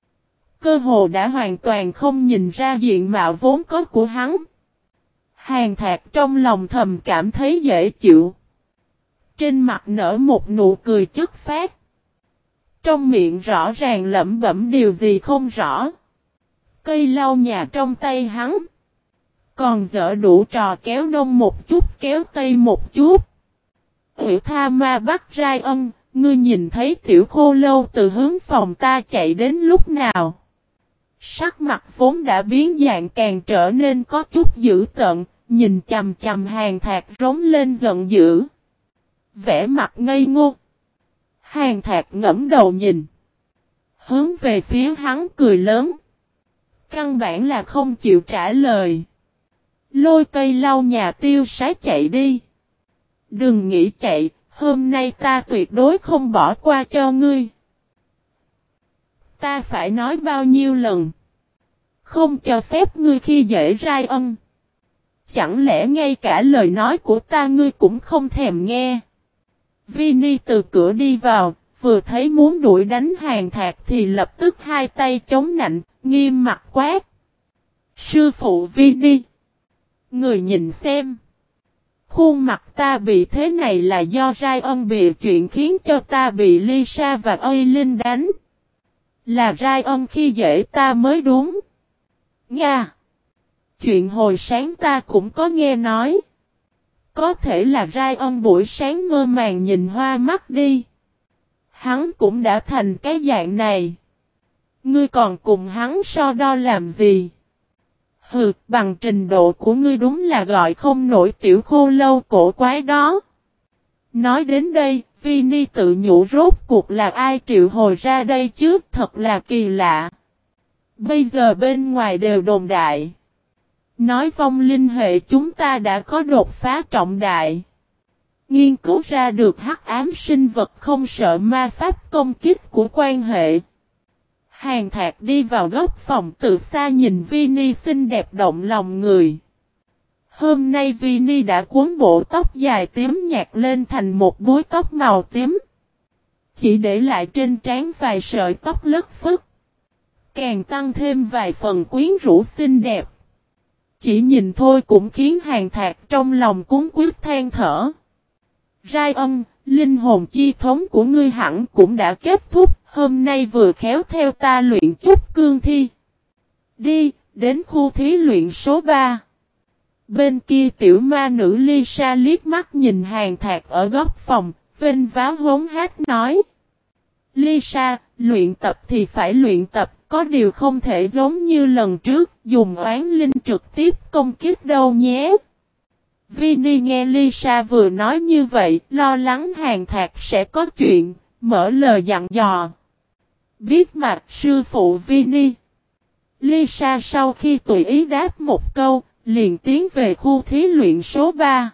Cơ hồ đã hoàn toàn không nhìn ra diện mạo vốn có của hắn. Hàn Thạc trong lòng thầm cảm thấy dễ chịu. Trên mặt nở một nụ cười chất phác. Trong miệng rõ ràng lẩm bẩm điều gì không rõ. Cây lau nhà trong tay hắn. Còn dở đủ trò kéo đông một chút kéo tây một chút. Ủy Tha Ma bắt Rai Ân, ngươi nhìn thấy tiểu khô lâu từ hướng phòng ta chạy đến lúc nào? Sắc mặt vốn đã biến dạng càng trở nên có chút dữ tợn, nhìn chằm chằm Hàn Thạc rống lên giận dữ. Vẻ mặt ngây ngô. Hàn Thạc ngẫm đầu nhìn. Hướng về phía hắn cười lớn. Căn bản là không chịu trả lời. Lôi cây lau nhà tiêu sái chạy đi. Đừng nghĩ chạy, hôm nay ta tuyệt đối không bỏ qua cho ngươi. Ta phải nói bao nhiêu lần. Không cho phép ngươi khi dễ Rai Ân. Chẳng lẽ ngay cả lời nói của ta ngươi cũng không thèm nghe. Vinny từ cửa đi vào, vừa thấy muốn đuổi đánh Hàn Thạc thì lập tức hai tay chống nạnh, nghiêm mặt quát. Sư phụ Vinny. Người nhìn xem. Khuôn mặt ta bị thế này là do Rai Ân bịa chuyện khiến cho ta bị Lisa và Aileen đánh. Là Rai Ân khi dễ ta mới đúng. Nga. Chuyện hồi sáng ta cũng có nghe nói. Có thể là Rai Ân buổi sáng mơ màng nhìn hoa mắt đi. Hắn cũng đã thành cái dạng này. Ngươi còn cùng hắn so đo làm gì? Hừ, bằng trình độ của ngươi đúng là gọi không nổi tiểu khô lâu cổ quái đó. Nói đến đây, Vinny tự nhủ rốt cuộc là ai triệu hồi ra đây chứ, thật là kỳ lạ. Bây giờ bên ngoài đều đồn đại. Nói vong linh hệ chúng ta đã có đột phá trọng đại. Nghiên cứu ra được hắc ám sinh vật không sợ ma pháp công kích của quan hệ. Hàn Thạc đi vào góc phòng từ xa nhìn Vinny xinh đẹp động lòng người. Hôm nay Vinny đã cuốn bộ tóc dài tím nhạt lên thành một búi tóc màu tím. Chỉ để lại trên trán vài sợi tóc lất phất. Càng tăng thêm vài phần quyến rũ xinh đẹp. Chỉ nhìn thôi cũng khiến Hàn Thạc trong lòng cuốn quyết than thở. Rai Ân, linh hồn chi thống của ngươi hẳn cũng đã kết thúc, hôm nay vừa khéo theo ta luyện chút cương thi. Đi, đến khu thí luyện số 3. Bên kia tiểu ma nữ Lisa liếc mắt nhìn Hàn Thạc ở góc phòng, vênh váo hống hách nói. Lisa, luyện tập thì phải luyện tập, có điều không thể giống như lần trước, dùng oán linh trực tiếp công kích đâu nhé. Vinny nghe Lisa vừa nói như vậy, lo lắng Hàn Thạc sẽ có chuyện, mở lời dặn dò. Biết mà, sư phụ Vinny. Lisa sau khi tùy ý đáp một câu, liền tiến về khu thí luyện số 3.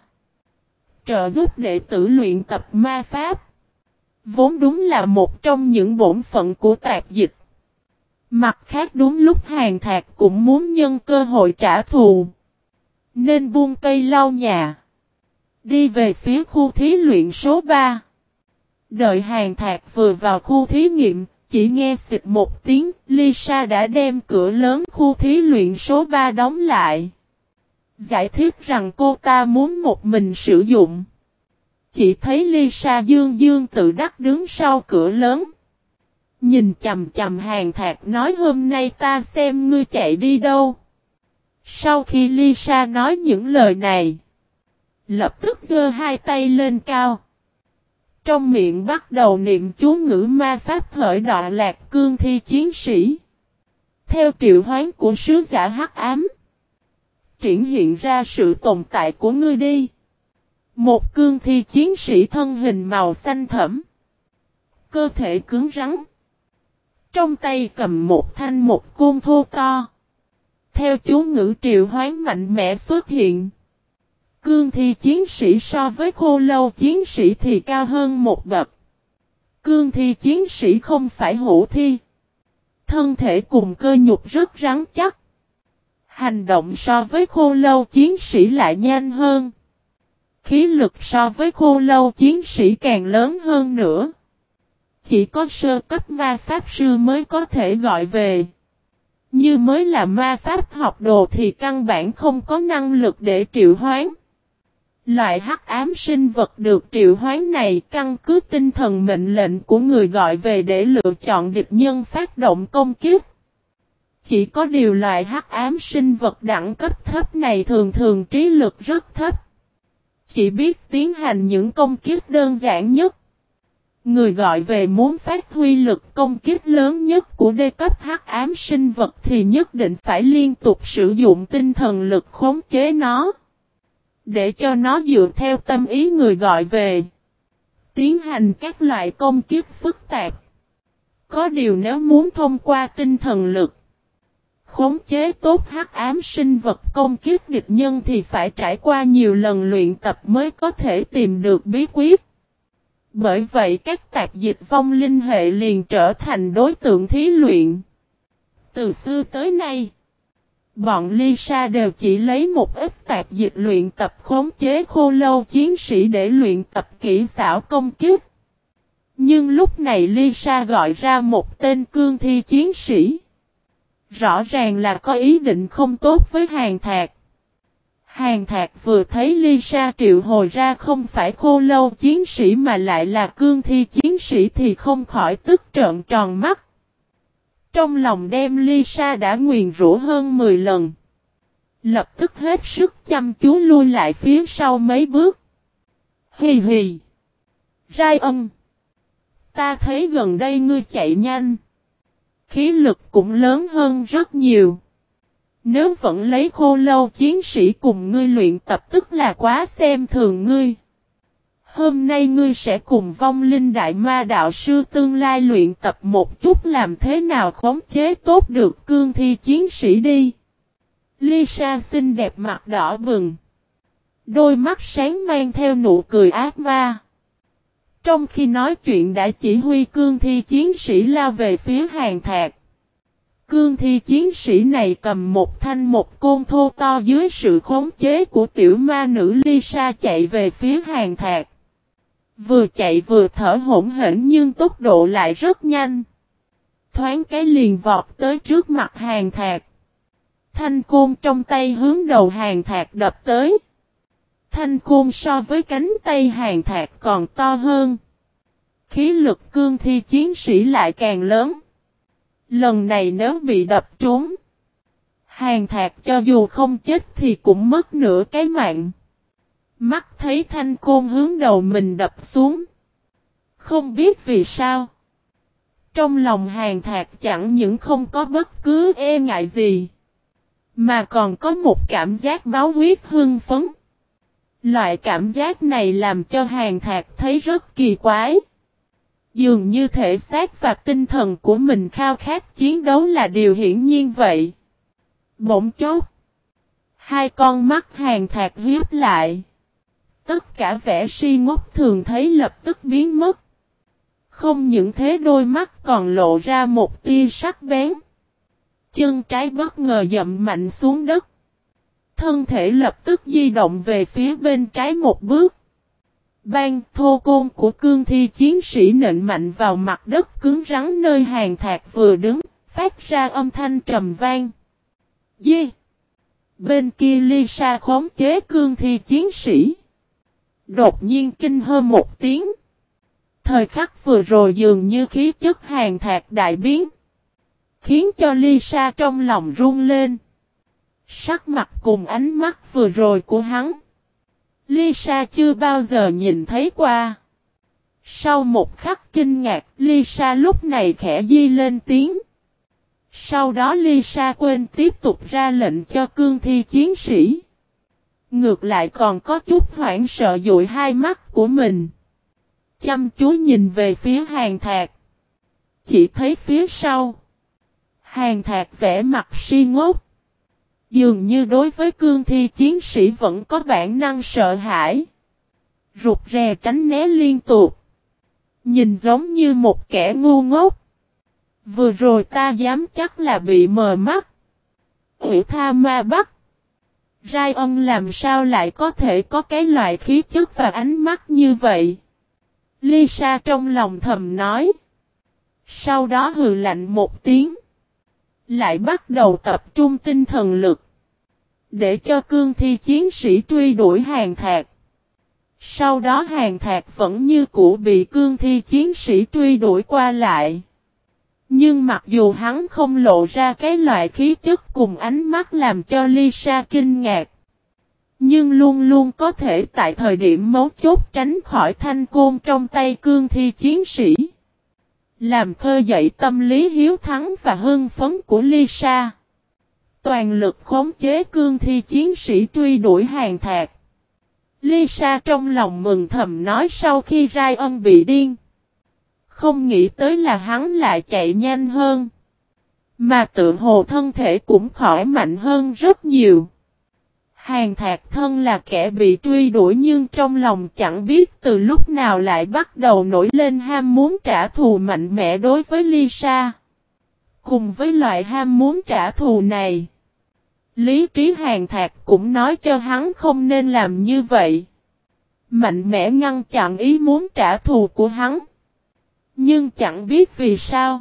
Trợ giúp đệ tử luyện tập ma pháp. Vốn đúng là một trong những bổn phận của tạp dịch. Mặt khác đúng lúc Hàn Thạc cũng muốn nhân cơ hội trả thù. Nên buông cây lau nhà. Đi về phía khu thí luyện số 3. Đợi Hàn Thạc vừa vào khu thí nghiệm, chỉ nghe xịt một tiếng, Lisa đã đem cửa lớn khu thí luyện số 3 đóng lại. Giải thích rằng cô ta muốn một mình sử dụng. Chỉ thấy Lisa dương dương tự đắc đứng sau cửa lớn. Nhìn chầm chầm Hàn Thạc nói hôm nay ta xem ngươi chạy đi đâu. Sau khi Lisa nói những lời này, lập tức giơ hai tay lên cao. Trong miệng bắt đầu niệm chú ngữ ma pháp hỡi đọa lạc cương thi chiến sĩ. Theo triệu hoán của sứ giả hắc ám, triển hiện ra sự tồn tại của ngươi đi. Một cương thi chiến sĩ thân hình màu xanh thẫm. Cơ thể cứng rắn. Trong tay cầm một thanh một côn thô to. Theo chú ngữ triệu hoán mạnh mẽ xuất hiện. Cương thi chiến sĩ so với khô lâu chiến sĩ thì cao hơn một bậc. Cương thi chiến sĩ không phải hữu thi. Thân thể cùng cơ nhục rất rắn chắc. Hành động so với khô lâu chiến sĩ lại nhanh hơn. Khí lực so với khô lâu chiến sĩ càng lớn hơn nữa. Chỉ có sơ cấp ma pháp sư mới có thể gọi về. Như mới là ma pháp học đồ thì căn bản không có năng lực để triệu hoán. Loại hắc ám sinh vật được triệu hoán này căn cứ tinh thần mệnh lệnh của người gọi về để lựa chọn địch nhân phát động công kích. Chỉ có điều loại hắc ám sinh vật đẳng cấp thấp này thường thường trí lực rất thấp. Chỉ biết tiến hành những công kích đơn giản nhất. Người gọi về muốn phát huy lực công kích lớn nhất của đê cấp hắc ám sinh vật thì nhất định phải liên tục sử dụng tinh thần lực khống chế nó. Để cho nó dựa theo tâm ý người gọi về. Tiến hành các loại công kích phức tạp. Có điều nếu muốn thông qua tinh thần lực khống chế tốt hắc ám sinh vật công kích địch nhân thì phải trải qua nhiều lần luyện tập mới có thể tìm được bí quyết. Bởi vậy các tạp dịch vong linh hệ liền trở thành đối tượng thí luyện. Từ xưa tới nay, bọn Lisa đều chỉ lấy một ít tạp dịch luyện tập khống chế khô lâu chiến sĩ để luyện tập kỹ xảo công kích. Nhưng lúc này Lisa gọi ra một tên cương thi chiến sĩ. Rõ ràng là có ý định không tốt với Hàn Thạc. Hàn Thạc vừa thấy Lisa triệu hồi ra không phải khô lâu chiến sĩ mà lại là cương thi chiến sĩ thì không khỏi tức trợn tròn mắt. Trong lòng đem Lisa đã nguyền rủa hơn 10 lần. Lập tức hết sức chăm chú lui lại phía sau mấy bước. Hì hì. Ryan. Ta thấy gần đây ngươi chạy nhanh. Khí lực cũng lớn hơn rất nhiều. Nếu vẫn lấy khô lâu chiến sĩ cùng ngươi luyện tập tức là quá xem thường ngươi. Hôm nay ngươi sẽ cùng vong linh đại ma đạo sư tương lai luyện tập một chút làm thế nào khống chế tốt được cương thi chiến sĩ đi. Lisa xinh đẹp mặt đỏ bừng. Đôi mắt sáng mang theo nụ cười ác ma. Trong khi nói chuyện đã chỉ huy cương thi chiến sĩ lao về phía Hàn Thạc. Cương thi chiến sĩ này cầm một côn thô to dưới sự khống chế của tiểu ma nữ Lisa chạy về phía Hàn Thạc. Vừa chạy vừa thở hổn hển nhưng tốc độ lại rất nhanh. Thoáng cái liền vọt tới trước mặt Hàn Thạc. Thanh côn trong tay hướng đầu Hàn Thạc đập tới. Thanh côn so với cánh tay Hàn Thạc còn to hơn. Khí lực cương thi chiến sĩ lại càng lớn. Lần này nếu bị đập trúng, Hàn Thạc cho dù không chết thì cũng mất nửa cái mạng. Mắt thấy thanh côn hướng đầu mình đập xuống. Không biết vì sao. Trong lòng Hàn Thạc chẳng những không có bất cứ e ngại gì, mà còn có một cảm giác máu huyết hưng phấn. Loại cảm giác này làm cho Hàn Thạc thấy rất kỳ quái. Dường như thể xác và tinh thần của mình khao khát chiến đấu là điều hiển nhiên vậy. Bỗng chốc, hai con mắt Hàn Thạc hiếp lại. Tất cả vẻ si ngốc thường thấy lập tức biến mất. Không những thế đôi mắt còn lộ ra một tia sắc bén. Chân trái bất ngờ dậm mạnh xuống đất. Thân thể lập tức di động về phía bên trái một bước. Bang thô côn của cương thi chiến sĩ nện mạnh vào mặt đất cứng rắn nơi Hàn Thạc vừa đứng, phát ra âm thanh trầm vang. Dê! Bên kia Lisa khống chế cương thi chiến sĩ. Đột nhiên kinh hơ một tiếng. Thời khắc vừa rồi dường như khí chất Hàn Thạc đại biến. Khiến cho Lisa trong lòng run lên. Sắc mặt cùng ánh mắt vừa rồi của hắn. Lisa chưa bao giờ nhìn thấy qua. Sau một khắc kinh ngạc, Lisa lúc này khẽ di lên tiếng. Sau đó Lisa quên tiếp tục ra lệnh cho cương thi chiến sĩ. Ngược lại còn có chút hoảng sợ dụi hai mắt của mình. Chăm chú nhìn về phía Hàn Thạc. Chỉ thấy phía sau. Hàn Thạc vẽ mặt si ngốc. Dường như đối với cương thi chiến sĩ vẫn có bản năng sợ hãi. Rụt rè tránh né liên tục. Nhìn giống như một kẻ ngu ngốc. Vừa rồi ta dám chắc là bị mờ mắt. Ủy tha ma bắt. Ryan làm sao lại có thể có cái loại khí chất và ánh mắt như vậy? Lisa trong lòng thầm nói. Sau đó hừ lạnh một tiếng. Lại bắt đầu tập trung tinh thần lực. Để cho cương thi chiến sĩ truy đuổi Hàn Thạc. Sau đó Hàn Thạc vẫn như cũ bị cương thi chiến sĩ truy đuổi qua lại. Nhưng mặc dù hắn không lộ ra cái loại khí chất cùng ánh mắt làm cho Lisa kinh ngạc, nhưng luôn luôn có thể tại thời điểm mấu chốt tránh khỏi thanh côn trong tay cương thi chiến sĩ, làm khơi dậy tâm lý hiếu thắng và hưng phấn của Lisa. Toàn lực khống chế cương thi chiến sĩ truy đuổi Hàn Thạc. Lisa trong lòng mừng thầm nói sau khi Ryan bị điên. Không nghĩ tới là hắn lại chạy nhanh hơn. Mà tự hồ thân thể cũng khỏi mạnh hơn rất nhiều. Hàn Thạc thân là kẻ bị truy đuổi nhưng trong lòng chẳng biết từ lúc nào lại bắt đầu nổi lên ham muốn trả thù mạnh mẽ đối với Lisa. Cùng với loại ham muốn trả thù này, lý trí Hàn Thạc cũng nói cho hắn không nên làm như vậy. Mạnh mẽ ngăn chặn ý muốn trả thù của hắn. Nhưng chẳng biết vì sao.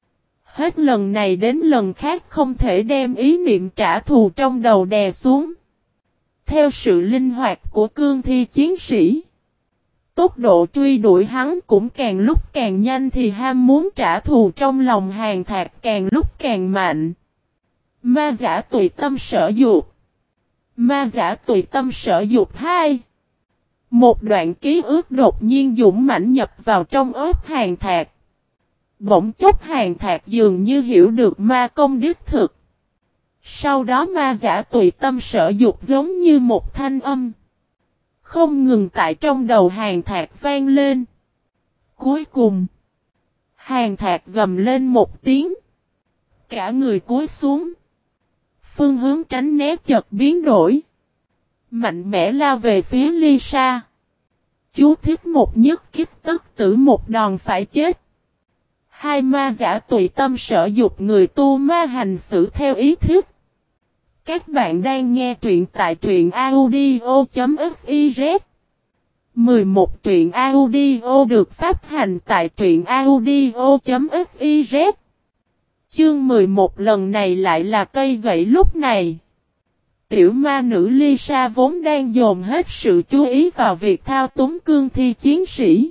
Hết lần này đến lần khác không thể đem ý niệm trả thù trong đầu đè xuống. Theo sự linh hoạt của cương thi chiến sĩ, tốc độ truy đuổi hắn cũng càng lúc càng nhanh thì ham muốn trả thù trong lòng Hàn Thạc càng lúc càng mạnh. Ma giả tùy tâm sở dục. Ma giả tùy tâm sở dục 2. Một đoạn ký ức đột nhiên dũng mãnh nhập vào trong óc Hàn Thạc. Bỗng chốc Hàn Thạc dường như hiểu được ma công đích thực. Sau đó ma giả tùy tâm sở dục giống như một thanh âm, không ngừng tại trong đầu Hàn Thạc vang lên. Cuối cùng, Hàn Thạc gầm lên một tiếng. Cả người cúi xuống. Phương hướng tránh né chợt biến đổi. Mạnh mẽ lao về phía Lisa. Chú thích một nhất kích tất tử một đòn phải chết. Hai ma giả tùy tâm sở dục người tu ma hành xử theo ý thích. Các bạn đang nghe truyện tại truyện audio.fiz 11 truyện audio được phát hành tại truyện audio.fiz. Chương 11 lần này lại là cây gậy lúc này. Tiểu ma nữ Lisa vốn đang dồn hết sự chú ý vào việc thao túng cương thi chiến sĩ.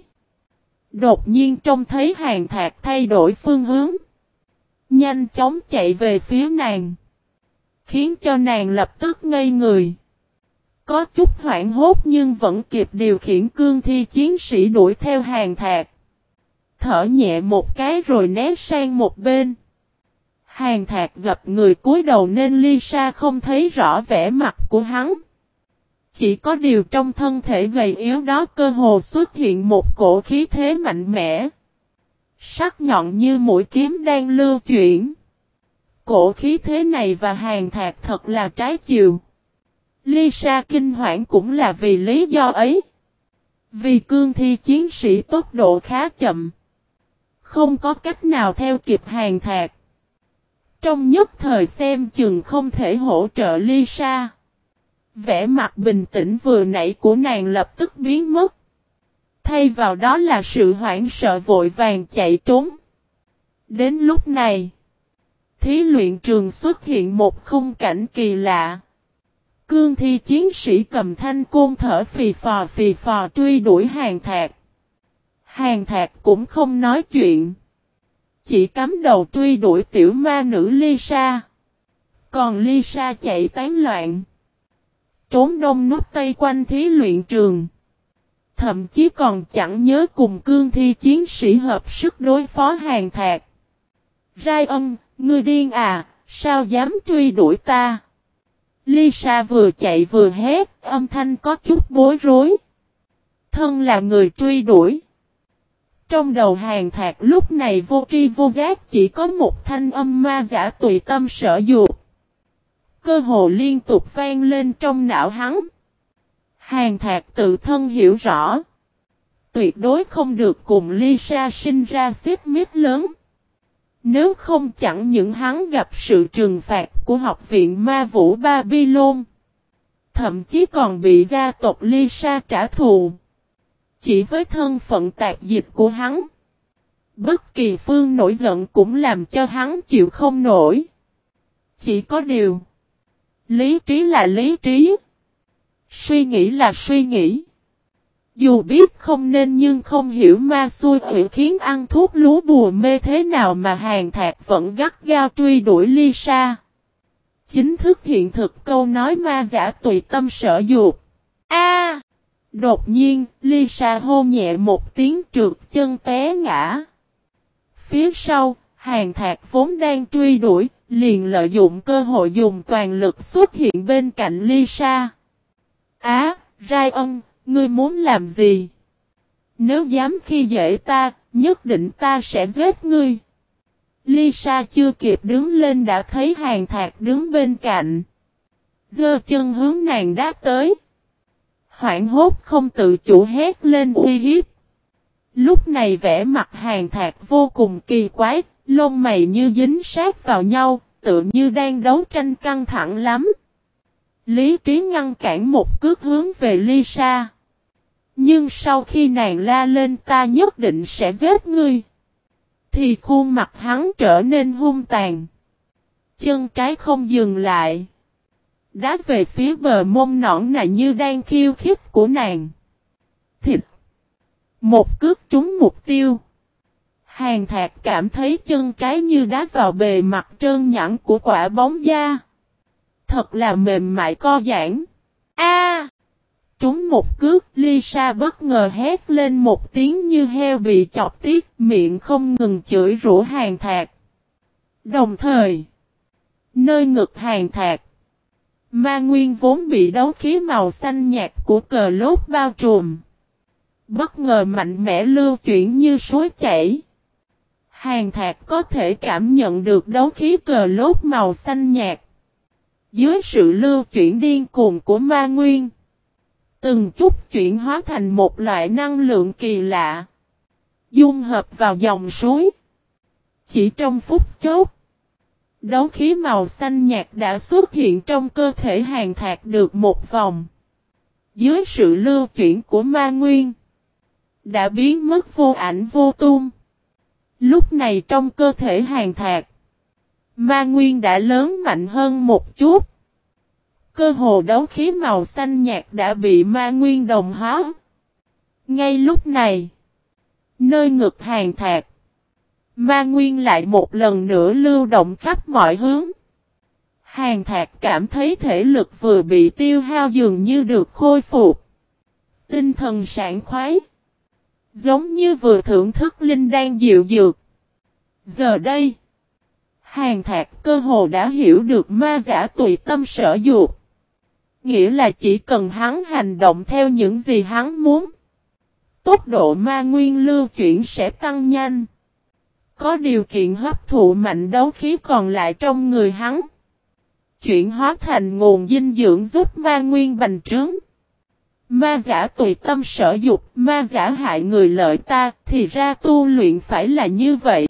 Đột nhiên trông thấy Hàn Thạc thay đổi phương hướng. Nhanh chóng chạy về phía nàng. Khiến cho nàng lập tức ngây người. Có chút hoảng hốt nhưng vẫn kịp điều khiển cương thi chiến sĩ đuổi theo Hàn Thạc. Thở nhẹ một cái rồi né sang một bên. Hàn Thạc gặp người cúi đầu nên Lisa không thấy rõ vẻ mặt của hắn. Chỉ có điều trong thân thể gầy yếu đó cơ hồ xuất hiện một cổ khí thế mạnh mẽ. Sắc nhọn như mũi kiếm đang lưu chuyển. Cổ khí thế này và Hàn Thạc thật là trái chiều. Lisa kinh hoảng cũng là vì lý do ấy. Vì cương thi chiến sĩ tốc độ khá chậm. Không có cách nào theo kịp Hàn Thạc. Trong nhất thời xem chừng không thể hỗ trợ Lisa. Vẻ mặt bình tĩnh vừa nãy của nàng lập tức biến mất. Thay vào đó là sự hoảng sợ vội vàng chạy trốn. Đến lúc này, thí luyện trường xuất hiện một khung cảnh kỳ lạ. Cương thi chiến sĩ cầm thanh côn thở phì phò truy đuổi Hàn Thạc. Hàn Thạc cũng không nói chuyện. Chỉ cắm đầu truy đuổi tiểu ma nữ Lisa. Còn Lisa chạy tán loạn. Trốn đông nút tây quanh thí luyện trường. Thậm chí còn chẳng nhớ cùng cương thi chiến sĩ hợp sức đối phó Hàn Thạc. Ryan, ngươi điên à, sao dám truy đuổi ta? Lisa vừa chạy vừa hét, âm thanh có chút bối rối. Thân là người truy đuổi. Trong đầu Hàn Thạc lúc này vô tri vô giác chỉ có một thanh âm ma giả tùy tâm sở dục. Cơ hồ liên tục vang lên trong não hắn. Hàn Thạc tự thân hiểu rõ. Tuyệt đối không được cùng Lisa sinh ra xích mích lớn. Nếu không chẳng những hắn gặp sự trừng phạt của học viện ma vũ Babylon. Thậm chí còn bị gia tộc Lisa trả thù. Chỉ với thân phận tạp dịch của hắn. Bất kỳ phương nổi giận cũng làm cho hắn chịu không nổi. Chỉ có điều. Lý trí là lý trí. Suy nghĩ là suy nghĩ. Dù biết không nên nhưng không hiểu ma xui quỷ khiến ăn thuốc lú bùa mê thế nào mà Hàn Thạc vẫn gắt gao truy đuổi Lisa. Chính thức hiện thực câu nói ma giả tùy tâm sở dục. A! Đột nhiên, Lisa hô nhẹ một tiếng trượt chân té ngã. Phía sau, Hàn Thạc vốn đang truy đuổi, liền lợi dụng cơ hội dùng toàn lực xuất hiện bên cạnh Lisa. Ryan, ngươi muốn làm gì? Nếu dám khi dễ ta, nhất định ta sẽ giết ngươi. Lisa chưa kịp đứng lên đã thấy Hàn Thạc đứng bên cạnh. Giơ chân hướng nàng đá tới. Hoảng hốt không tự chủ hét lên uy hiếp. Lúc này vẻ mặt Hàn Thạc vô cùng kỳ quái, lông mày như dính sát vào nhau, tựa như đang đấu tranh căng thẳng lắm. Lý trí ngăn cản một cước hướng về Lisa. Nhưng sau khi nàng la lên ta nhất định sẽ giết ngươi, thì khuôn mặt hắn trở nên hung tàn. Chân trái không dừng lại, đá về phía bờ mông nõn nà như đang khiêu khích của nàng. Thịt! Một cước trúng mục tiêu. Hàn Thạc cảm thấy chân trái như đá vào bề mặt trơn nhẵn của quả bóng da. Thật là mềm mại co giãn. A! Trúng một cước, Lisa bất ngờ hét lên một tiếng như heo bị chọc tiết, miệng không ngừng chửi rủa Hàn Thạc. Đồng thời, nơi ngực Hàn Thạc, ma nguyên vốn bị đấu khí màu xanh nhạt của cờ lốt bao trùm, bất ngờ mạnh mẽ lưu chuyển như suối chảy. Hàn Thạc có thể cảm nhận được đấu khí cờ lốt màu xanh nhạt. Dưới sự lưu chuyển điên cuồng của ma nguyên, từng chút chuyển hóa thành một loại năng lượng kỳ lạ, dung hợp vào dòng suối. Chỉ trong phút chốc, đấu khí màu xanh nhạt đã xuất hiện trong cơ thể Hàn Thạc được một vòng. Dưới sự lưu chuyển của ma nguyên, đã biến mất vô ảnh vô tung. Lúc này trong cơ thể Hàn Thạc, ma nguyên đã lớn mạnh hơn một chút. Cơ hồ đấu khí màu xanh nhạt đã bị ma nguyên đồng hóa. Ngay lúc này, nơi ngực Hàn Thạc, ma nguyên lại một lần nữa lưu động khắp mọi hướng. Hàn Thạc cảm thấy thể lực vừa bị tiêu hao dường như được khôi phục. Tinh thần sảng khoái, giống như vừa thưởng thức linh đan dịu dược. Giờ đây, Hàn Thạc cơ hồ đã hiểu được ma giả tùy tâm sở dục. Nghĩa là chỉ cần hắn hành động theo những gì hắn muốn, tốc độ ma nguyên lưu chuyển sẽ tăng nhanh. Có điều kiện hấp thụ mạnh đấu khí còn lại trong người hắn, chuyển hóa thành nguồn dinh dưỡng giúp ma nguyên bành trướng. Ma giả tùy tâm sở dục, ma giả hại người lợi ta, thì ra tu luyện phải là như vậy.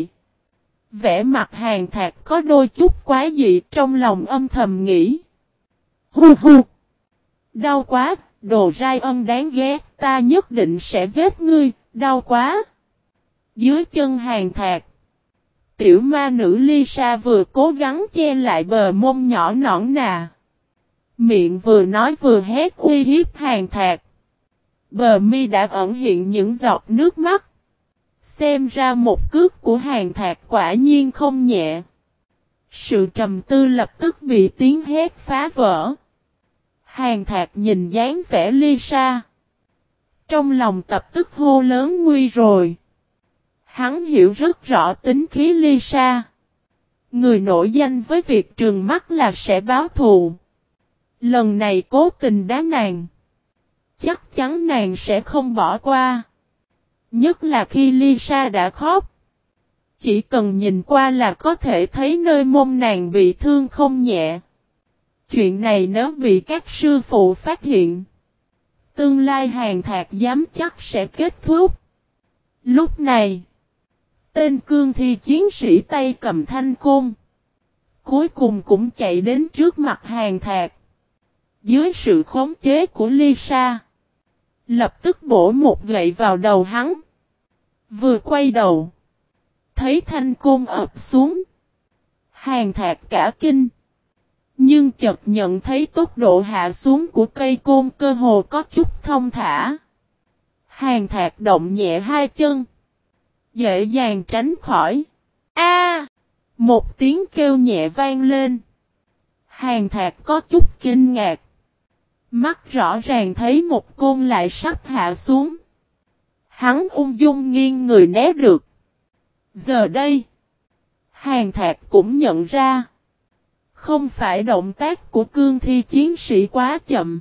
Vẻ mặt Hàn Thạc có đôi chút quá dị, trong lòng âm thầm nghĩ. Hu hu! Đau quá, đồ Ryan đáng ghét, ta nhất định sẽ giết ngươi, đau quá. Dưới chân Hàn Thạc, tiểu ma nữ Lisa vừa cố gắng che lại bờ mông nhỏ nõn nà. Miệng vừa nói vừa hét uy hiếp Hàn Thạc. Bờ mi đã ẩn hiện những giọt nước mắt. Xem ra một cước của Hàn Thạc quả nhiên không nhẹ. Sự trầm tư lập tức bị tiếng hét phá vỡ. Hàn Thạc nhìn dáng vẻ Lisa, trong lòng tập tức hô lớn nguy rồi. Hắn hiểu rất rõ tính khí Lisa. Người nổi danh với việc trừng mắt là sẽ báo thù. Lần này cố tình đá nàng, chắc chắn nàng sẽ không bỏ qua. Nhất là khi Lisa đã khóc. Chỉ cần nhìn qua là có thể thấy nơi mông nàng bị thương không nhẹ. Chuyện này nếu bị các sư phụ phát hiện, tương lai Hàn Thạc dám chắc sẽ kết thúc. Lúc này, tên cương thi chiến sĩ tay cầm thanh côn, cuối cùng cũng chạy đến trước mặt Hàn Thạc. Dưới sự khống chế của Lisa, lập tức bổ một gậy vào đầu hắn. Vừa quay đầu, thấy thanh côn ập xuống. Hàn Thạc cả kinh. Nhưng chợt nhận thấy tốc độ hạ xuống của cây côn cơ hồ có chút thông thả. Hàng Thạc động nhẹ hai chân. Dễ dàng tránh khỏi. A! Một tiếng kêu nhẹ vang lên. Hàng Thạc có chút kinh ngạc. Mắt rõ ràng thấy một côn lại sắp hạ xuống. Hắn ung dung nghiêng người né được. Giờ đây, Hàng Thạc cũng nhận ra. Không phải động tác của cương thi chiến sĩ quá chậm.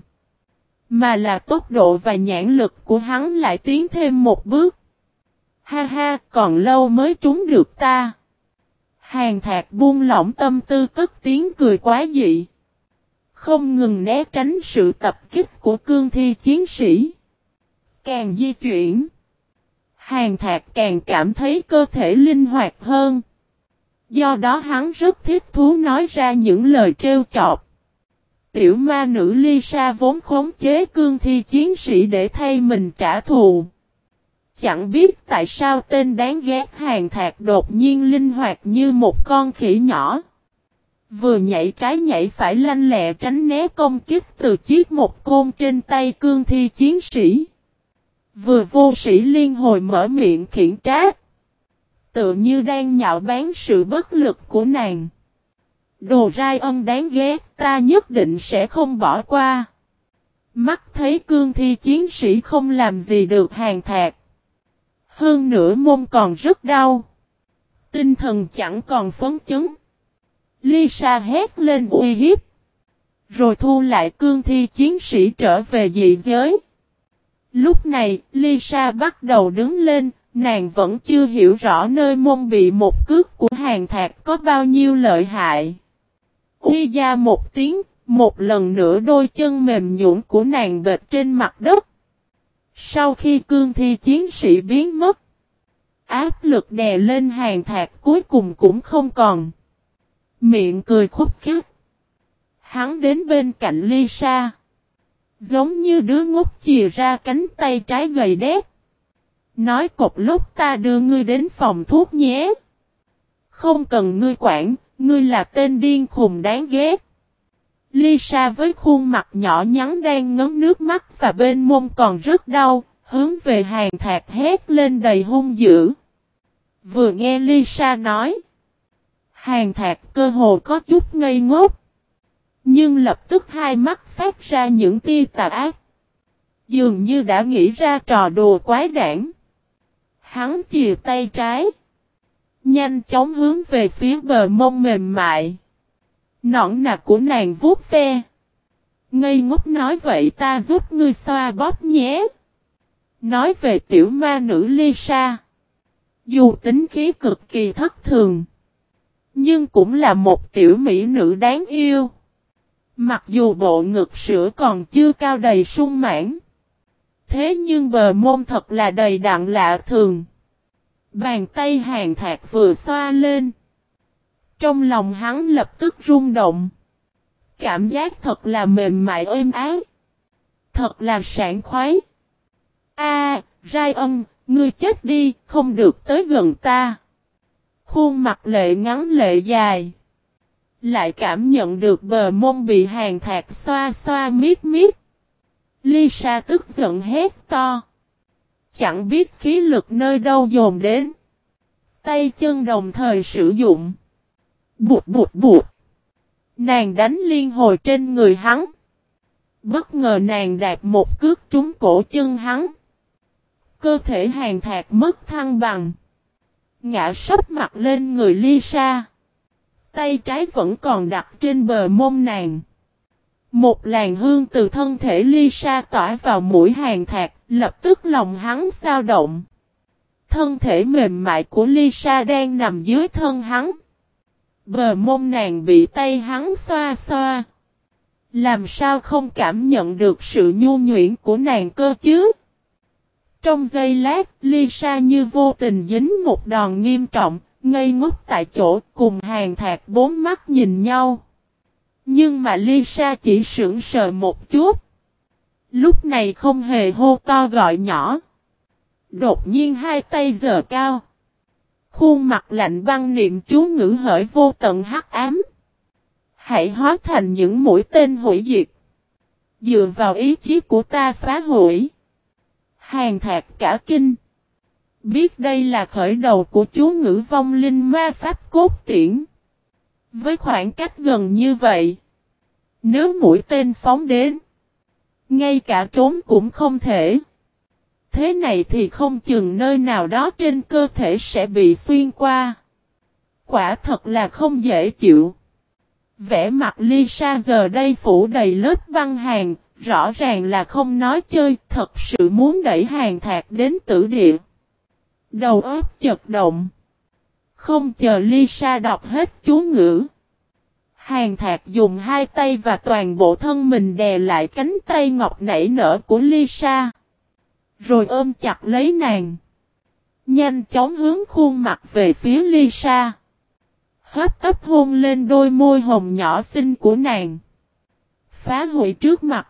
Mà là tốc độ và nhãn lực của hắn lại tiến thêm một bước. Ha ha, còn lâu mới trúng được ta. Hàng Thạc buông lỏng tâm tư cất tiếng cười quá dị. Không ngừng né tránh sự tập kích của cương thi chiến sĩ. Càng di chuyển, Hàng Thạc càng cảm thấy cơ thể linh hoạt hơn. Do đó hắn rất thích thú nói ra những lời trêu chọc. Tiểu ma nữ Lisa vốn khống chế cương thi chiến sĩ để thay mình trả thù. Chẳng biết tại sao tên đáng ghét Hàng Thạc đột nhiên linh hoạt như một con khỉ nhỏ. Vừa nhảy trái nhảy phải lanh lẹ tránh né công kích từ chiếc một côn trên tay cương thi chiến sĩ. Vừa vô sĩ liên hồi mở miệng khiển trách. Tựa như đang nhạo báng sự bất lực của nàng. Đồ rai ân đáng ghét, ta nhất định sẽ không bỏ qua. Mắt thấy cương thi chiến sĩ không làm gì được Hàng Thạc. Hơn nữa mông còn rất đau. Tinh thần chẳng còn phấn chấn. Lisa hét lên uy hiếp. Rồi thu lại cương thi chiến sĩ trở về dị giới. Lúc này, Lisa bắt đầu đứng lên, nàng vẫn chưa hiểu rõ nơi mông bị một cước của Hàng Thạc có bao nhiêu lợi hại. Uy ra một tiếng, một lần nữa đôi chân mềm nhũn của nàng bệt trên mặt đất. Sau khi cương thi chiến sĩ biến mất, áp lực đè lên Hàng Thạc cuối cùng cũng không còn. Miệng cười khúc khích. Hắn đến bên cạnh Lisa. Giống như đứa ngốc chìa ra cánh tay trái gầy đét. Nói cục lúc ta đưa ngươi đến phòng thuốc nhé. Không cần ngươi quản, ngươi là tên điên khùng đáng ghét. Lisa với khuôn mặt nhỏ nhắn đang ngấm nước mắt và bên mông còn rất đau, hướng về Hàng Thạc hét lên đầy hung dữ. Vừa nghe Lisa nói, Hàng Thạc cơ hồ có chút ngây ngốc. Nhưng lập tức hai mắt phát ra những tia tà ác. Dường như đã nghĩ ra trò đùa quái đản. Hắn chìa tay trái. Nhanh chóng hướng về phía bờ mông mềm mại. Nõn nà của nàng vuốt ve. Ngây ngốc nói vậy ta giúp ngươi xoa bóp nhé. Nói về tiểu ma nữ Lisa. Dù tính khí cực kỳ thất thường. Nhưng cũng là một tiểu mỹ nữ đáng yêu. Mặc dù bộ ngực sữa còn chưa cao đầy sung mãn. Thế nhưng bờ mông thật là đầy đặn lạ thường. Bàn tay Hàng Thạc vừa xoa lên. Trong lòng hắn lập tức rung động. Cảm giác thật là mềm mại êm ái. Thật là sảng khoái. Ryan, ngươi chết đi, không được tới gần ta. Khuôn mặt lệ ngắn lệ dài. Lại cảm nhận được bờ mông bị Hàng Thạc xoa xoa miết miết. Lisa tức giận hét to. Chẳng biết khí lực nơi đâu dồn đến. Tay chân đồng thời sử dụng. Bụt bụt bụt. Nàng đánh liên hồi trên người hắn. Bất ngờ nàng đạp một cước trúng cổ chân hắn. Cơ thể Hàng Thạc mất thăng bằng. Ngã sấp mặt lên người Lisa. Tay trái vẫn còn đặt trên bờ mông nàng. Một làn hương từ thân thể Lisa tỏa vào mũi Hàng Thạc, lập tức lòng hắn xao động. Thân thể mềm mại của Lisa đang nằm dưới thân hắn. Bờ mông nàng bị tay hắn xoa xoa. Làm sao không cảm nhận được sự nhu nhuyễn của nàng cơ chứ? Trong giây lát, Lisa như vô tình dính một đòn nghiêm trọng, ngây ngốc tại chỗ cùng Hàng Thạc bốn mắt nhìn nhau. Nhưng mà Lisa chỉ sững sờ một chút. Lúc này không hề hô to gọi nhỏ. Đột nhiên hai tay giơ cao. Khuôn mặt lạnh băng niệm chú ngữ hởi vô tận hắc ám. Hãy hóa thành những mũi tên hủy diệt. Dựa vào ý chí của ta phá hủy. Hàn Thạc cả kinh. Biết đây là khởi đầu của chú ngữ vong linh ma pháp cốt tiễn. Với khoảng cách gần như vậy, nếu mũi tên phóng đến, ngay cả trốn cũng không thể. Thế này thì không chừng nơi nào đó trên cơ thể sẽ bị xuyên qua. Quả thật là không dễ chịu. Vẻ mặt Lisa giờ đây phủ đầy lớp băng hàn, rõ ràng là không nói chơi, thật sự muốn đẩy Hàn Thạc đến tử địa. Đầu óc chật động. Không chờ Lisa đọc hết chú ngữ. Hàn Thạc dùng hai tay và toàn bộ thân mình đè lại cánh tay ngọc nảy nở của Lisa. Rồi ôm chặt lấy nàng. Nhanh chóng hướng khuôn mặt về phía Lisa. Hấp tấp hôn lên đôi môi hồng nhỏ xinh của nàng. Phá hủy trước mặt.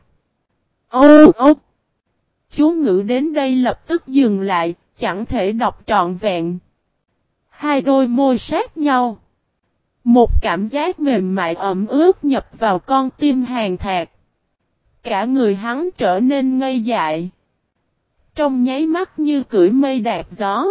Ô ô. Chú ngữ đến đây lập tức dừng lại, chẳng thể đọc trọn vẹn. Hai đôi môi sát nhau. Một cảm giác mềm mại ẩm ướt nhập vào con tim Hàn Thạc. Cả người hắn trở nên ngây dại. Trong nháy mắt như cưỡi mây đạp gió.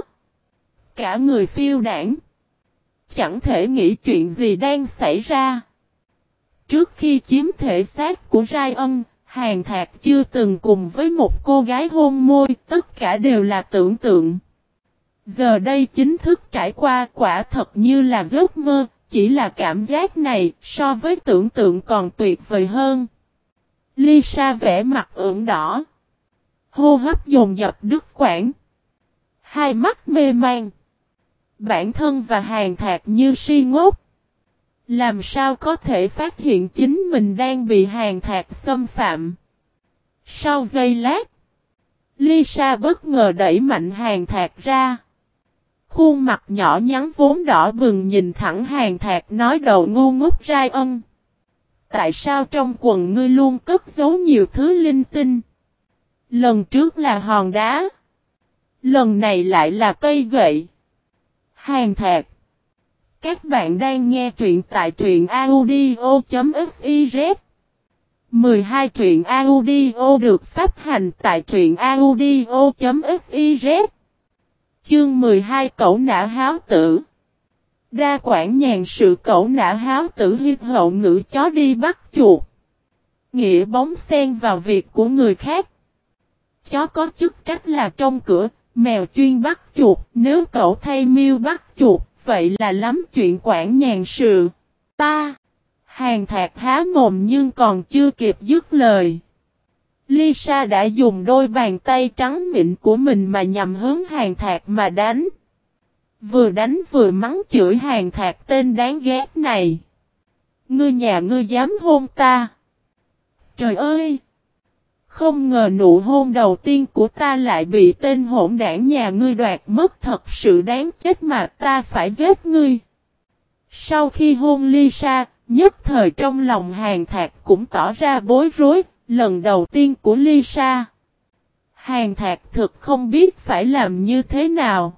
Cả người phiêu đãng. Chẳng thể nghĩ chuyện gì đang xảy ra. Trước khi chiếm thể xác của Ryan, Hàn Thạc chưa từng cùng với một cô gái hôn môi, tất cả đều là tưởng tượng. Giờ đây chính thức trải qua, quả thật như là giấc mơ, chỉ là cảm giác này so với tưởng tượng còn tuyệt vời hơn. Lisa vẽ mặt ửng đỏ. Hô hấp dồn dập đứt quãng. Hai mắt mê man. Bản thân và Hàn Thạc như si ngốc. Làm sao có thể phát hiện chính mình đang bị Hàn Thạc xâm phạm. Sau giây lát, Lisa bất ngờ đẩy mạnh Hàn Thạc ra. Khuôn mặt nhỏ nhắn vốn đỏ bừng nhìn thẳng Hàn Thạc nói đầu ngu ngốc Ryan. Tại sao trong quần ngươi luôn cất giấu nhiều thứ linh tinh? Lần trước là hòn đá. Lần này lại là cây gậy. Hàn Thạc. Các bạn đang nghe truyện tại truyện audio.fiz 12 truyện audio được phát hành tại truyện audio.fiz. Chương 12 Cẩu nã háo tử. Đa quản nhàn sự cẩu nã háo tử hiệp hậu ngữ chó đi bắt chuột. Nghĩa bóng xen vào việc của người khác. Chó có chức trách là trông cửa, mèo chuyên bắt chuột, nếu cậu thay miêu bắt chuột, vậy là lắm chuyện quản nhàn sự. Ta! Hàn Thạc há mồm nhưng còn chưa kịp dứt lời. Lisa đã dùng đôi bàn tay trắng mịn của mình mà nhằm hướng Hàn Thạc mà đánh. Vừa đánh vừa mắng chửi Hàn Thạc tên đáng ghét này. Ngươi nhà ngươi dám hôn ta? Trời ơi! Không ngờ nụ hôn đầu tiên của ta lại bị tên hỗn đảng nhà ngươi đoạt mất, thật sự đáng chết mà ta phải giết ngươi. Sau khi hôn Lisa, nhất thời trong lòng Hàn Thạc cũng tỏ ra bối rối, lần đầu tiên của Lisa. Hàn Thạc thực không biết phải làm như thế nào.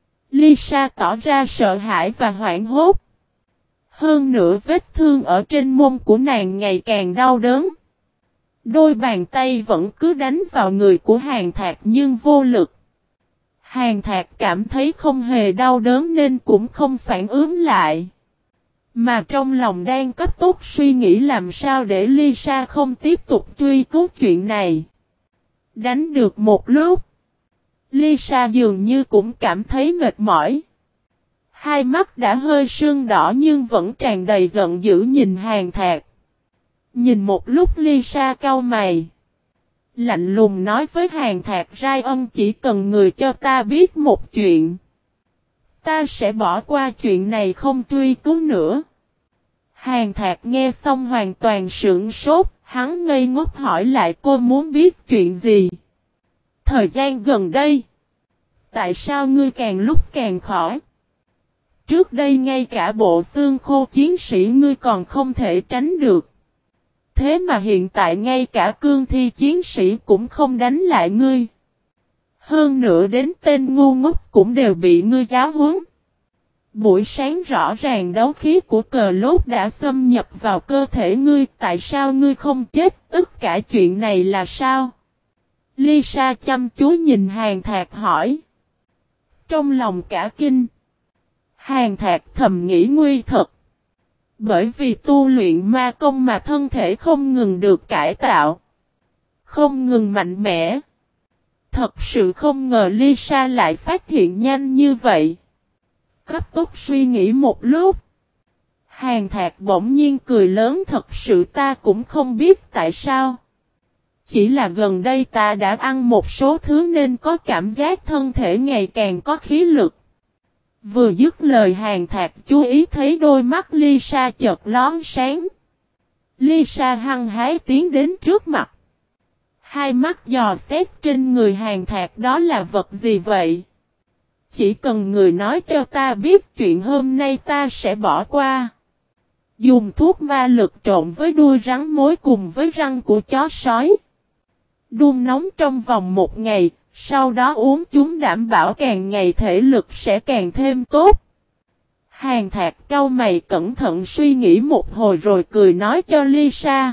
Lisa tỏ ra sợ hãi và hoảng hốt. Hơn nữa vết thương ở trên mông của nàng ngày càng đau đớn. Đôi bàn tay vẫn cứ đánh vào người của Hàn Thạc nhưng vô lực. Hàn Thạc cảm thấy không hề đau đớn nên cũng không phản ứng lại. Mà trong lòng đang cấp tốc suy nghĩ làm sao để Lisa không tiếp tục truy cứu chuyện này. Đánh được một lúc, Lisa dường như cũng cảm thấy mệt mỏi. Hai mắt đã hơi sưng đỏ nhưng vẫn tràn đầy giận dữ nhìn Hàn Thạc. Nhìn một lúc Lisa cau mày. Lạnh lùng nói với Hàn Thạc Ryan chỉ cần người cho ta biết một chuyện. Ta sẽ bỏ qua chuyện này không truy cứu nữa. Hàn Thạc nghe xong hoàn toàn sửng sốt, hắn ngây ngốc hỏi lại cô muốn biết chuyện gì. Thời gian gần đây. Tại sao ngươi càng lúc càng khỏi? Trước đây ngay cả bộ xương khô chiến sĩ ngươi còn không thể tránh được. Thế mà hiện tại ngay cả cương thi chiến sĩ cũng không đánh lại ngươi. Hơn nữa đến tên ngu ngốc cũng đều bị ngươi giáo huấn. Buổi sáng rõ ràng đấu khí của cờ lốt đã xâm nhập vào cơ thể ngươi. Tại sao ngươi không chết? Tất cả chuyện này là sao? Lisa chăm chú nhìn Hàn Thạc hỏi. Trong lòng cả kinh. Hàn Thạc thầm nghĩ nguy thật. Bởi vì tu luyện ma công mà thân thể không ngừng được cải tạo. Không ngừng mạnh mẽ. Thật sự không ngờ Lisa lại phát hiện nhanh như vậy. Cấp tốc suy nghĩ một lúc. Hàn Thạc bỗng nhiên cười lớn, thật sự ta cũng không biết tại sao. Chỉ là gần đây ta đã ăn một số thứ nên có cảm giác thân thể ngày càng có khí lực. Vừa dứt lời Hàn Thạc chú ý thấy đôi mắt Lisa chợt lóe sáng. Lisa hăng hái tiến đến trước mặt. Hai mắt dò xét trên người Hàn Thạc, đó là vật gì vậy? Chỉ cần người nói cho ta biết chuyện hôm nay ta sẽ bỏ qua. Dùng thuốc ma lực trộn với đuôi rắn mối cùng với răng của chó sói. Đun nóng trong vòng 1 ngày, sau đó uống chúng đảm bảo càng ngày thể lực sẽ càng thêm tốt. Hàn Thạc cau mày cẩn thận suy nghĩ một hồi rồi cười nói cho Lisa.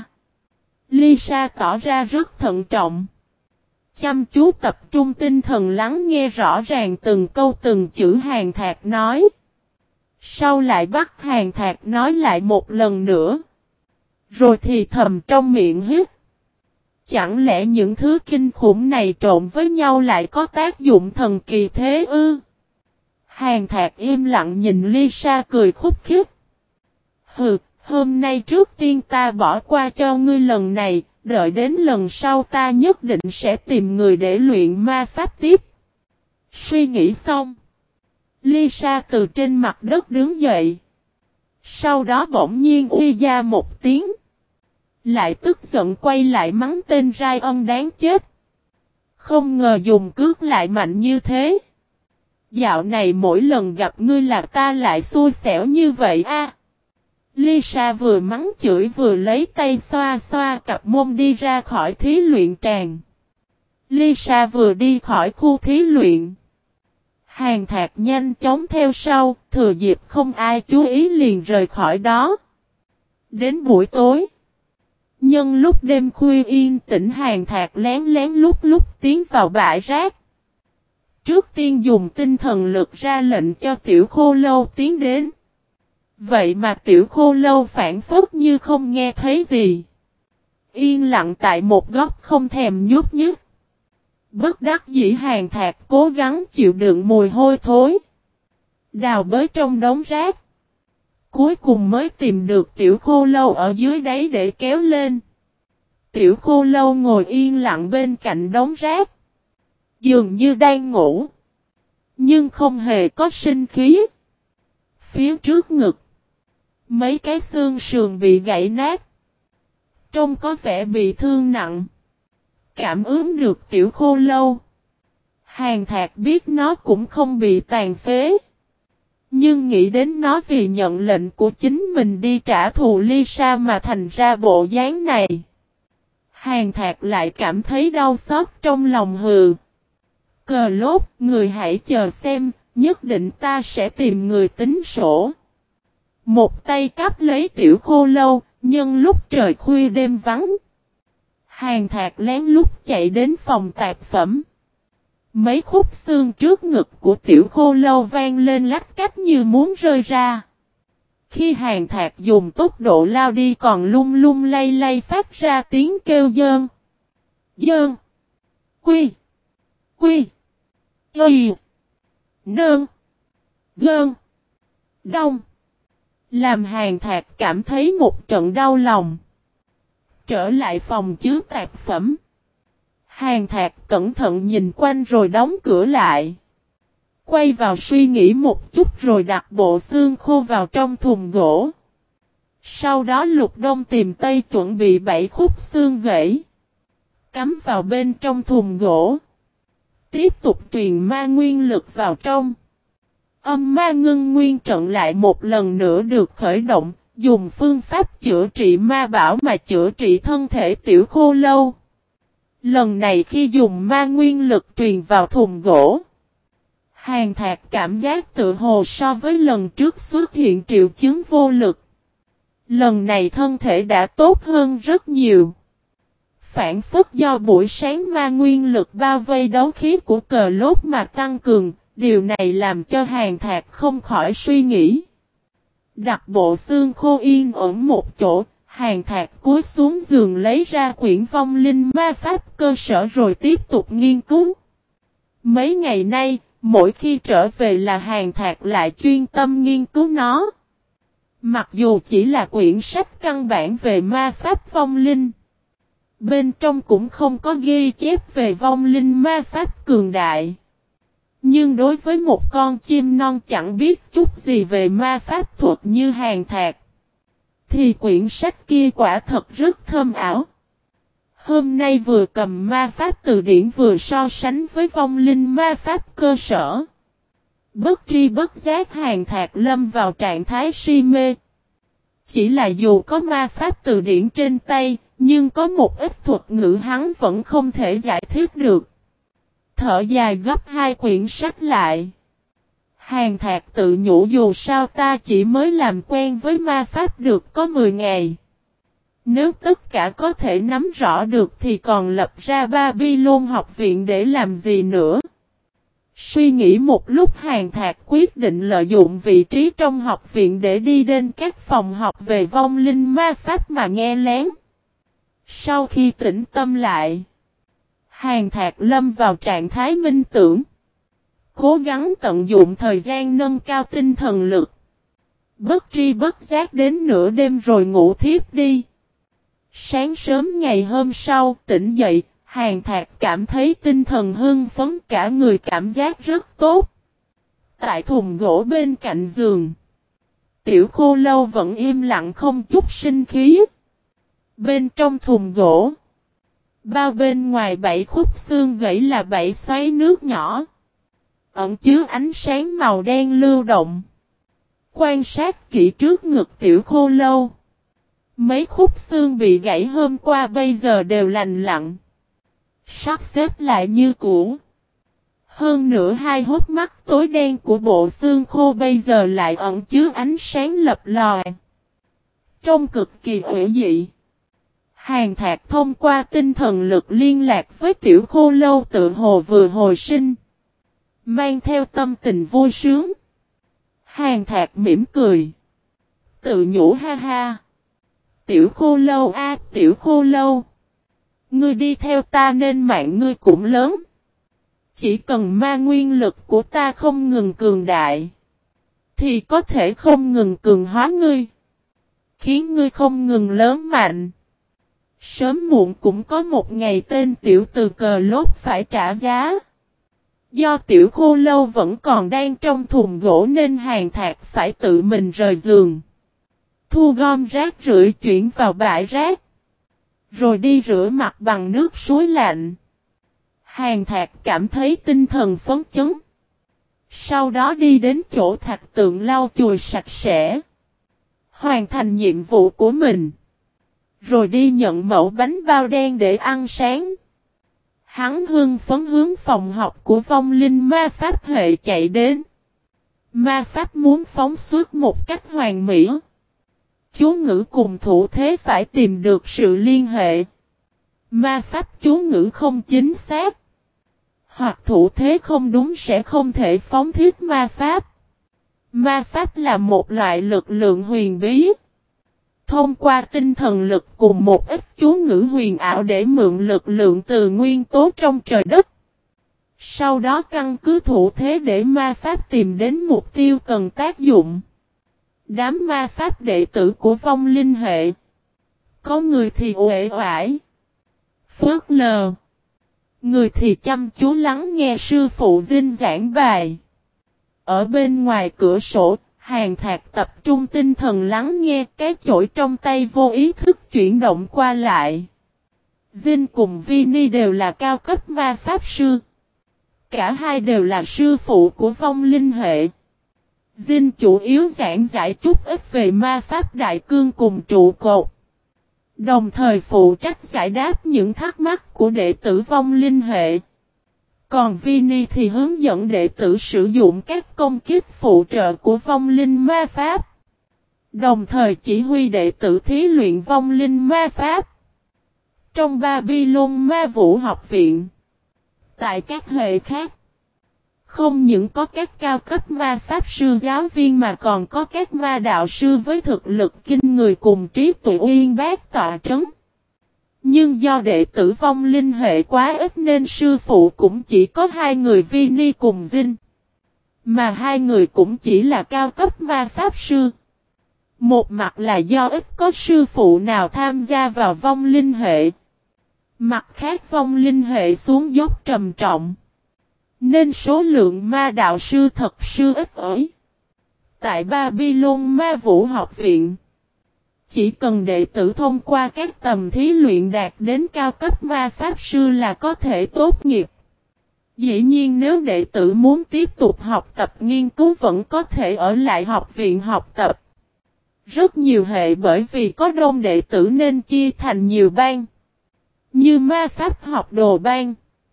Lisa tỏ ra rất thận trọng. Chăm chú tập trung tinh thần lắng nghe rõ ràng từng câu từng chữ Hàn Thạc nói. Sau lại bắt Hàn Thạc nói lại một lần nữa. Rồi thì thầm trong miệng hít. Chẳng lẽ những thứ kinh khủng này trộn với nhau lại có tác dụng thần kỳ thế ư? Hàn Thạc im lặng nhìn Lisa cười khúc khích. Hừ, hôm nay trước tiên ta bỏ qua cho ngươi lần này, đợi đến lần sau ta nhất định sẽ tìm người để luyện ma pháp tiếp. Suy nghĩ xong. Lisa từ trên mặt đất đứng dậy. Sau đó bỗng nhiên uy ra một tiếng. Lại tức giận quay lại mắng tên Ryan đáng chết. Không ngờ dùng cước lại mạnh như thế. Dạo này mỗi lần gặp ngươi là ta lại xui xẻo như vậy a. Lisa vừa mắng chửi vừa lấy tay xoa xoa cặp mông đi ra khỏi thí luyện tràng. Lisa vừa đi khỏi khu thí luyện. Hàn Thạc nhanh chóng theo sau, thừa dịp không ai chú ý liền rời khỏi đó. Đến buổi tối. Nhân lúc đêm khuya yên tĩnh, Hàn Thạc lén lén lúc tiến vào bãi rác. Trước tiên dùng tinh thần lực ra lệnh cho Tiểu Khô Lâu tiến đến. Vậy mà Tiểu Khô Lâu phản phất như không nghe thấy gì. Yên lặng tại một góc không thèm nhúc nhích. Bất đắc dĩ Hàn Thạc cố gắng chịu đựng mùi hôi thối. Đào bới trong đống rác. Cuối cùng mới tìm được Tiểu Khô Lâu ở dưới đáy để kéo lên. Tiểu Khô Lâu ngồi yên lặng bên cạnh đống rác. Dường như đang ngủ. Nhưng không hề có sinh khí. Phía trước ngực. Mấy cái xương sườn bị gãy nát. Trông có vẻ bị thương nặng. Cảm ứng được Tiểu Khô Lâu. Hàn Thạc biết nó cũng không bị tàn phế. Nhưng nghĩ đến nó vì nhận lệnh của chính mình đi trả thù Lisa mà thành ra bộ dáng này. Hàn Thạc lại cảm thấy đau xót trong lòng hừ. Cờ lốt, người hãy chờ xem, nhất định ta sẽ tìm người tính sổ. Một tay cắp lấy Tiểu Khô Lâu, nhân lúc trời khuya đêm vắng. Hàn Thạc lén lút chạy đến phòng tạp phẩm. Mấy khúc xương trước ngực của Tiểu Khô Lâu vang lên lách cách như muốn rơi ra. Khi Hàn Thạc dùng tốc độ lao đi còn lung lung lay lay phát ra tiếng kêu dơn. Dơn. Quy. Quy. Y. Nơn. Gơn. Đông. Làm Hàn Thạc cảm thấy một trận đau lòng. Trở lại phòng chứa tạp phẩm. Hàn Thạc cẩn thận nhìn quanh rồi đóng cửa lại. Quay vào suy nghĩ một chút rồi đặt bộ xương khô vào trong thùng gỗ. Sau đó Lục Đông tìm Tây chuẩn bị 7 khúc xương gãy. Cắm vào bên trong thùng gỗ. Tiếp tục truyền ma nguyên lực vào trong. Âm ma ngưng nguyên trận lại một lần nữa được khởi động. Dùng phương pháp chữa trị ma bảo mà chữa trị thân thể Tiểu Khô Lâu. Lần này khi dùng ma nguyên lực truyền vào thùng gỗ. Hàn Thạc cảm giác tự hồ so với lần trước xuất hiện triệu chứng vô lực. Lần này thân thể đã tốt hơn rất nhiều. phản phất do buổi sáng ma nguyên lực bao vây đấu khí của cờ lốt mà tăng cường, điều này làm cho Hàn Thạc không khỏi suy nghĩ. Đặt bộ xương khô yên ổn một chỗ, Hàn Thạc cúi xuống giường lấy ra quyển vong linh ma pháp cơ sở rồi tiếp tục nghiên cứu. Mấy ngày nay, mỗi khi trở về là Hàn Thạc lại chuyên tâm nghiên cứu nó. Mặc dù chỉ là quyển sách căn bản về ma pháp vong linh, bên trong cũng không có ghi chép về vong linh ma pháp cường đại. Nhưng đối với một con chim non chẳng biết chút gì về ma pháp thuật như Hàn Thạc, thì quyển sách kia quả thật rất thơm ảo. Hôm nay vừa cầm ma pháp từ điển vừa so sánh với vong linh ma pháp cơ sở. Bất tri bất giác Hàn Thạc lâm vào trạng thái si mê. Chỉ là dù có ma pháp từ điển trên tay, nhưng có một ít thuật ngữ hắn vẫn không thể giải thích được. Thở dài gấp hai quyển sách lại. Hàn Thạc tự nhủ dù sao ta chỉ mới làm quen với ma pháp được có 10 ngày. Nếu tất cả có thể nắm rõ được thì còn lập ra Babylon học viện để làm gì nữa. Suy nghĩ một lúc Hàn Thạc quyết định lợi dụng vị trí trong học viện để đi đến các phòng học về vong linh ma pháp mà nghe lén. Sau khi tĩnh tâm lại, Hàn Thạc lâm vào trạng thái minh tưởng. Cố gắng tận dụng thời gian nâng cao tinh thần lực. Bất tri bất giác đến nửa đêm rồi ngủ thiếp đi. Sáng sớm ngày hôm sau tỉnh dậy, Hàn Thạc cảm thấy tinh thần hưng phấn, cả người cảm giác rất tốt. Tại thùng gỗ bên cạnh giường, Tiểu Khô Lâu vẫn im lặng không chút sinh khí. Bên trong thùng gỗ, bao bên ngoài 7 khúc xương gãy là 7 xoáy nước nhỏ, ẩn chứa ánh sáng màu đen lưu động. Quan sát kỹ trước ngực Tiểu Khô Lâu, mấy khúc xương bị gãy hôm qua bây giờ đều lành lặn, sắp xếp lại như cũ. Hơn nữa hai hốc mắt tối đen của bộ xương khô bây giờ lại ẩn chứa ánh sáng lập lòe, trông cực kỳ ủy dị. Hàn Thạc thông qua tinh thần lực liên lạc với Tiểu Khô Lâu tự hồ vừa hồi sinh, mang theo tâm tình vui sướng. Hàn Thạc mỉm cười, tự nhủ ha ha. Tiểu Khô Lâu a, Tiểu Khô Lâu, ngươi đi theo ta nên mạng ngươi cũng lớn. Chỉ cần ma nguyên lực của ta không ngừng cường đại, thì có thể không ngừng cường hóa ngươi, khiến ngươi không ngừng lớn mạnh. Sớm muộn cũng có một ngày tên tiểu từ cờ lốt phải trả giá. Do Tiểu Khô Lâu vẫn còn đang trong thùng gỗ nên Hàn Thạc phải tự mình rời giường, thu gom rác rưởi chuyển vào bãi rác, rồi đi rửa mặt bằng nước suối lạnh. Hàn Thạc cảm thấy tinh thần phấn chấn. Sau đó đi đến chỗ thạch tượng lau chùi sạch sẽ, hoàn thành nhiệm vụ của mình, rồi đi nhận mẫu bánh bao đen để ăn sáng. Hắn hưng phấn hướng phòng học của vong linh ma pháp hệ chạy đến. Ma pháp muốn phóng xuất một cách hoàn mỹ. Chú ngữ cùng thủ thế phải tìm được sự liên hệ. Ma pháp chú ngữ không chính xác, hoặc thủ thế không đúng sẽ không thể phóng thiết ma pháp. Ma pháp là một loại lực lượng huyền bí. Thông qua tinh thần lực cùng một ít chú ngữ huyền ảo để mượn lực lượng từ nguyên tố trong trời đất. Sau đó căn cứ thủ thế để ma pháp tìm đến mục tiêu cần tác dụng. Đám ma pháp đệ tử của vong linh hệ, có người thì uể oải, phớt lờ, người thì chăm chú lắng nghe sư phụ dinh giảng bài. Ở bên ngoài cửa sổ, Hàn Thạc tập trung tinh thần lắng nghe, cái chổi trong tay vô ý thức chuyển động qua lại. Jin cùng Vinny đều là cao cấp ma pháp sư. Cả hai đều là sư phụ của vong linh hệ. Jin chủ yếu giảng giải chút ít về ma pháp đại cương cùng trụ cột, đồng thời phụ trách giải đáp những thắc mắc của đệ tử vong linh hệ. Còn Vinny thì hướng dẫn đệ tử sử dụng các công kích phụ trợ của vong linh ma pháp, đồng thời chỉ huy đệ tử thí luyện vong linh ma pháp. Trong Babylon Ma Vũ học viện. Tại các hệ khác. Không những có các cao cấp ma pháp sư giáo viên mà còn có các ma đạo sư với thực lực kinh người cùng trí tuệ uyên bác tọa trấn. Nhưng do đệ tử vong linh hệ quá ít nên sư phụ cũng chỉ có 2 người Vini cùng Jin. Mà 2 người cũng chỉ là cao cấp ma pháp sư. Một mặt là do ít có sư phụ nào tham gia vào vong linh hệ. Mặt khác vong linh hệ xuống dốc trầm trọng. Nên số lượng ma đạo sư thật sự ít ỏi. Tại Babylon Ma Vũ học viện. Chỉ cần đệ tử thông qua các tầm thí luyện đạt đến cao cấp ma pháp sư là có thể tốt nghiệp. Dĩ nhiên nếu đệ tử muốn tiếp tục học tập nghiên cứu vẫn có thể ở lại học viện học tập. Rất nhiều hệ bởi vì có đông đệ tử nên chia thành nhiều ban. Như ma pháp học đồ ban,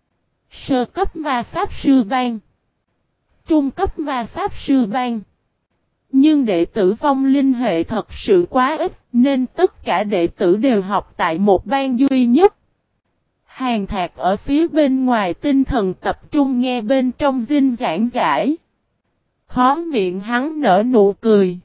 sơ cấp ma pháp sư ban, trung cấp ma pháp sư ban. Nhưng đệ tử vong linh hệ thật sự quá ít nên tất cả đệ tử đều học tại một ban duy nhất. Hàn Thạc ở phía bên ngoài tinh thần tập trung nghe bên trong Jin giảng giải. Khóe miệng hắn nở nụ cười.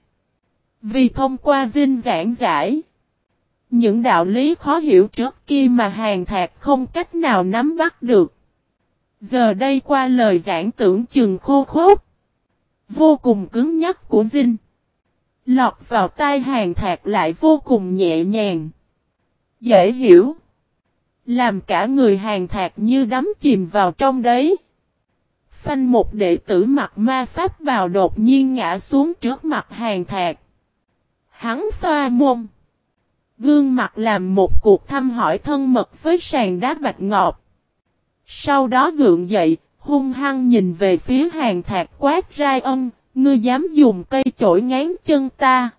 Vì thông qua Jin giảng giải. Những đạo lý khó hiểu trước kia mà Hàn Thạc không cách nào nắm bắt được. Giờ đây qua lời giảng tưởng chừng khô khốc. Vô cùng cứng nhắc của Jin. Lọt vào tai Hàn Thạc lại vô cùng nhẹ nhàng. Dễ hiểu. Làm cả người Hàn Thạc như đắm chìm vào trong đấy. Phanh một đệ tử mặc ma pháp bào đột nhiên ngã xuống trước mặt Hàn Thạc. Hắn xoa mông. Gương mặt làm một cuộc thăm hỏi thân mật với sàn đá bạch ngọc. Sau đó gượng dậy, hung hăng nhìn về phía Hàn Thạc quát rai ân, ngươi dám dùng cây chổi ngán chân ta.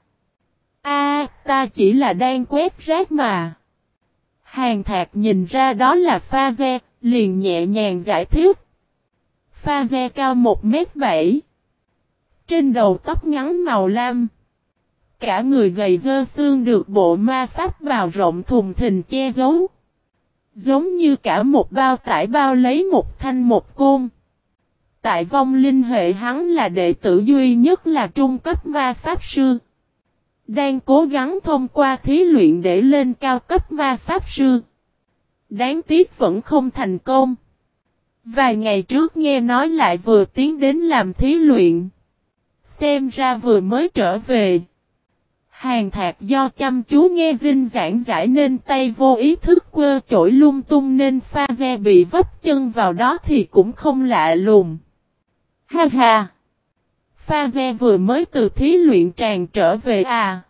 Ta chỉ là đang quét rác mà. Hàn Thạc nhìn ra đó là Pha Ge, liền nhẹ nhàng giải thích. Pha Ge cao 1m7. Trên đầu tóc ngắn màu lam. Cả người gầy dơ xương được bộ ma pháp bào rộng thùng thình che giấu. Giống như cả một bao tải bao lấy một thanh một côn. Tại vong linh hệ hắn là đệ tử duy nhất là trung cấp ma pháp sư. Đang cố gắng thông qua thí luyện để lên cao cấp ma pháp sư. Đáng tiếc vẫn không thành công. Vài ngày trước nghe nói lại vừa tiến đến làm thí luyện. Xem ra vừa mới trở về. Hàn Thạc do chăm chú nghe Jin giảng giải nên tay vô ý thức quơ chổi lung tung nên Pha Ge bị vấp chân vào đó thì cũng không lạ lùng. Ha ha! Pha Ge vừa mới từ thí luyện tràn trở về à?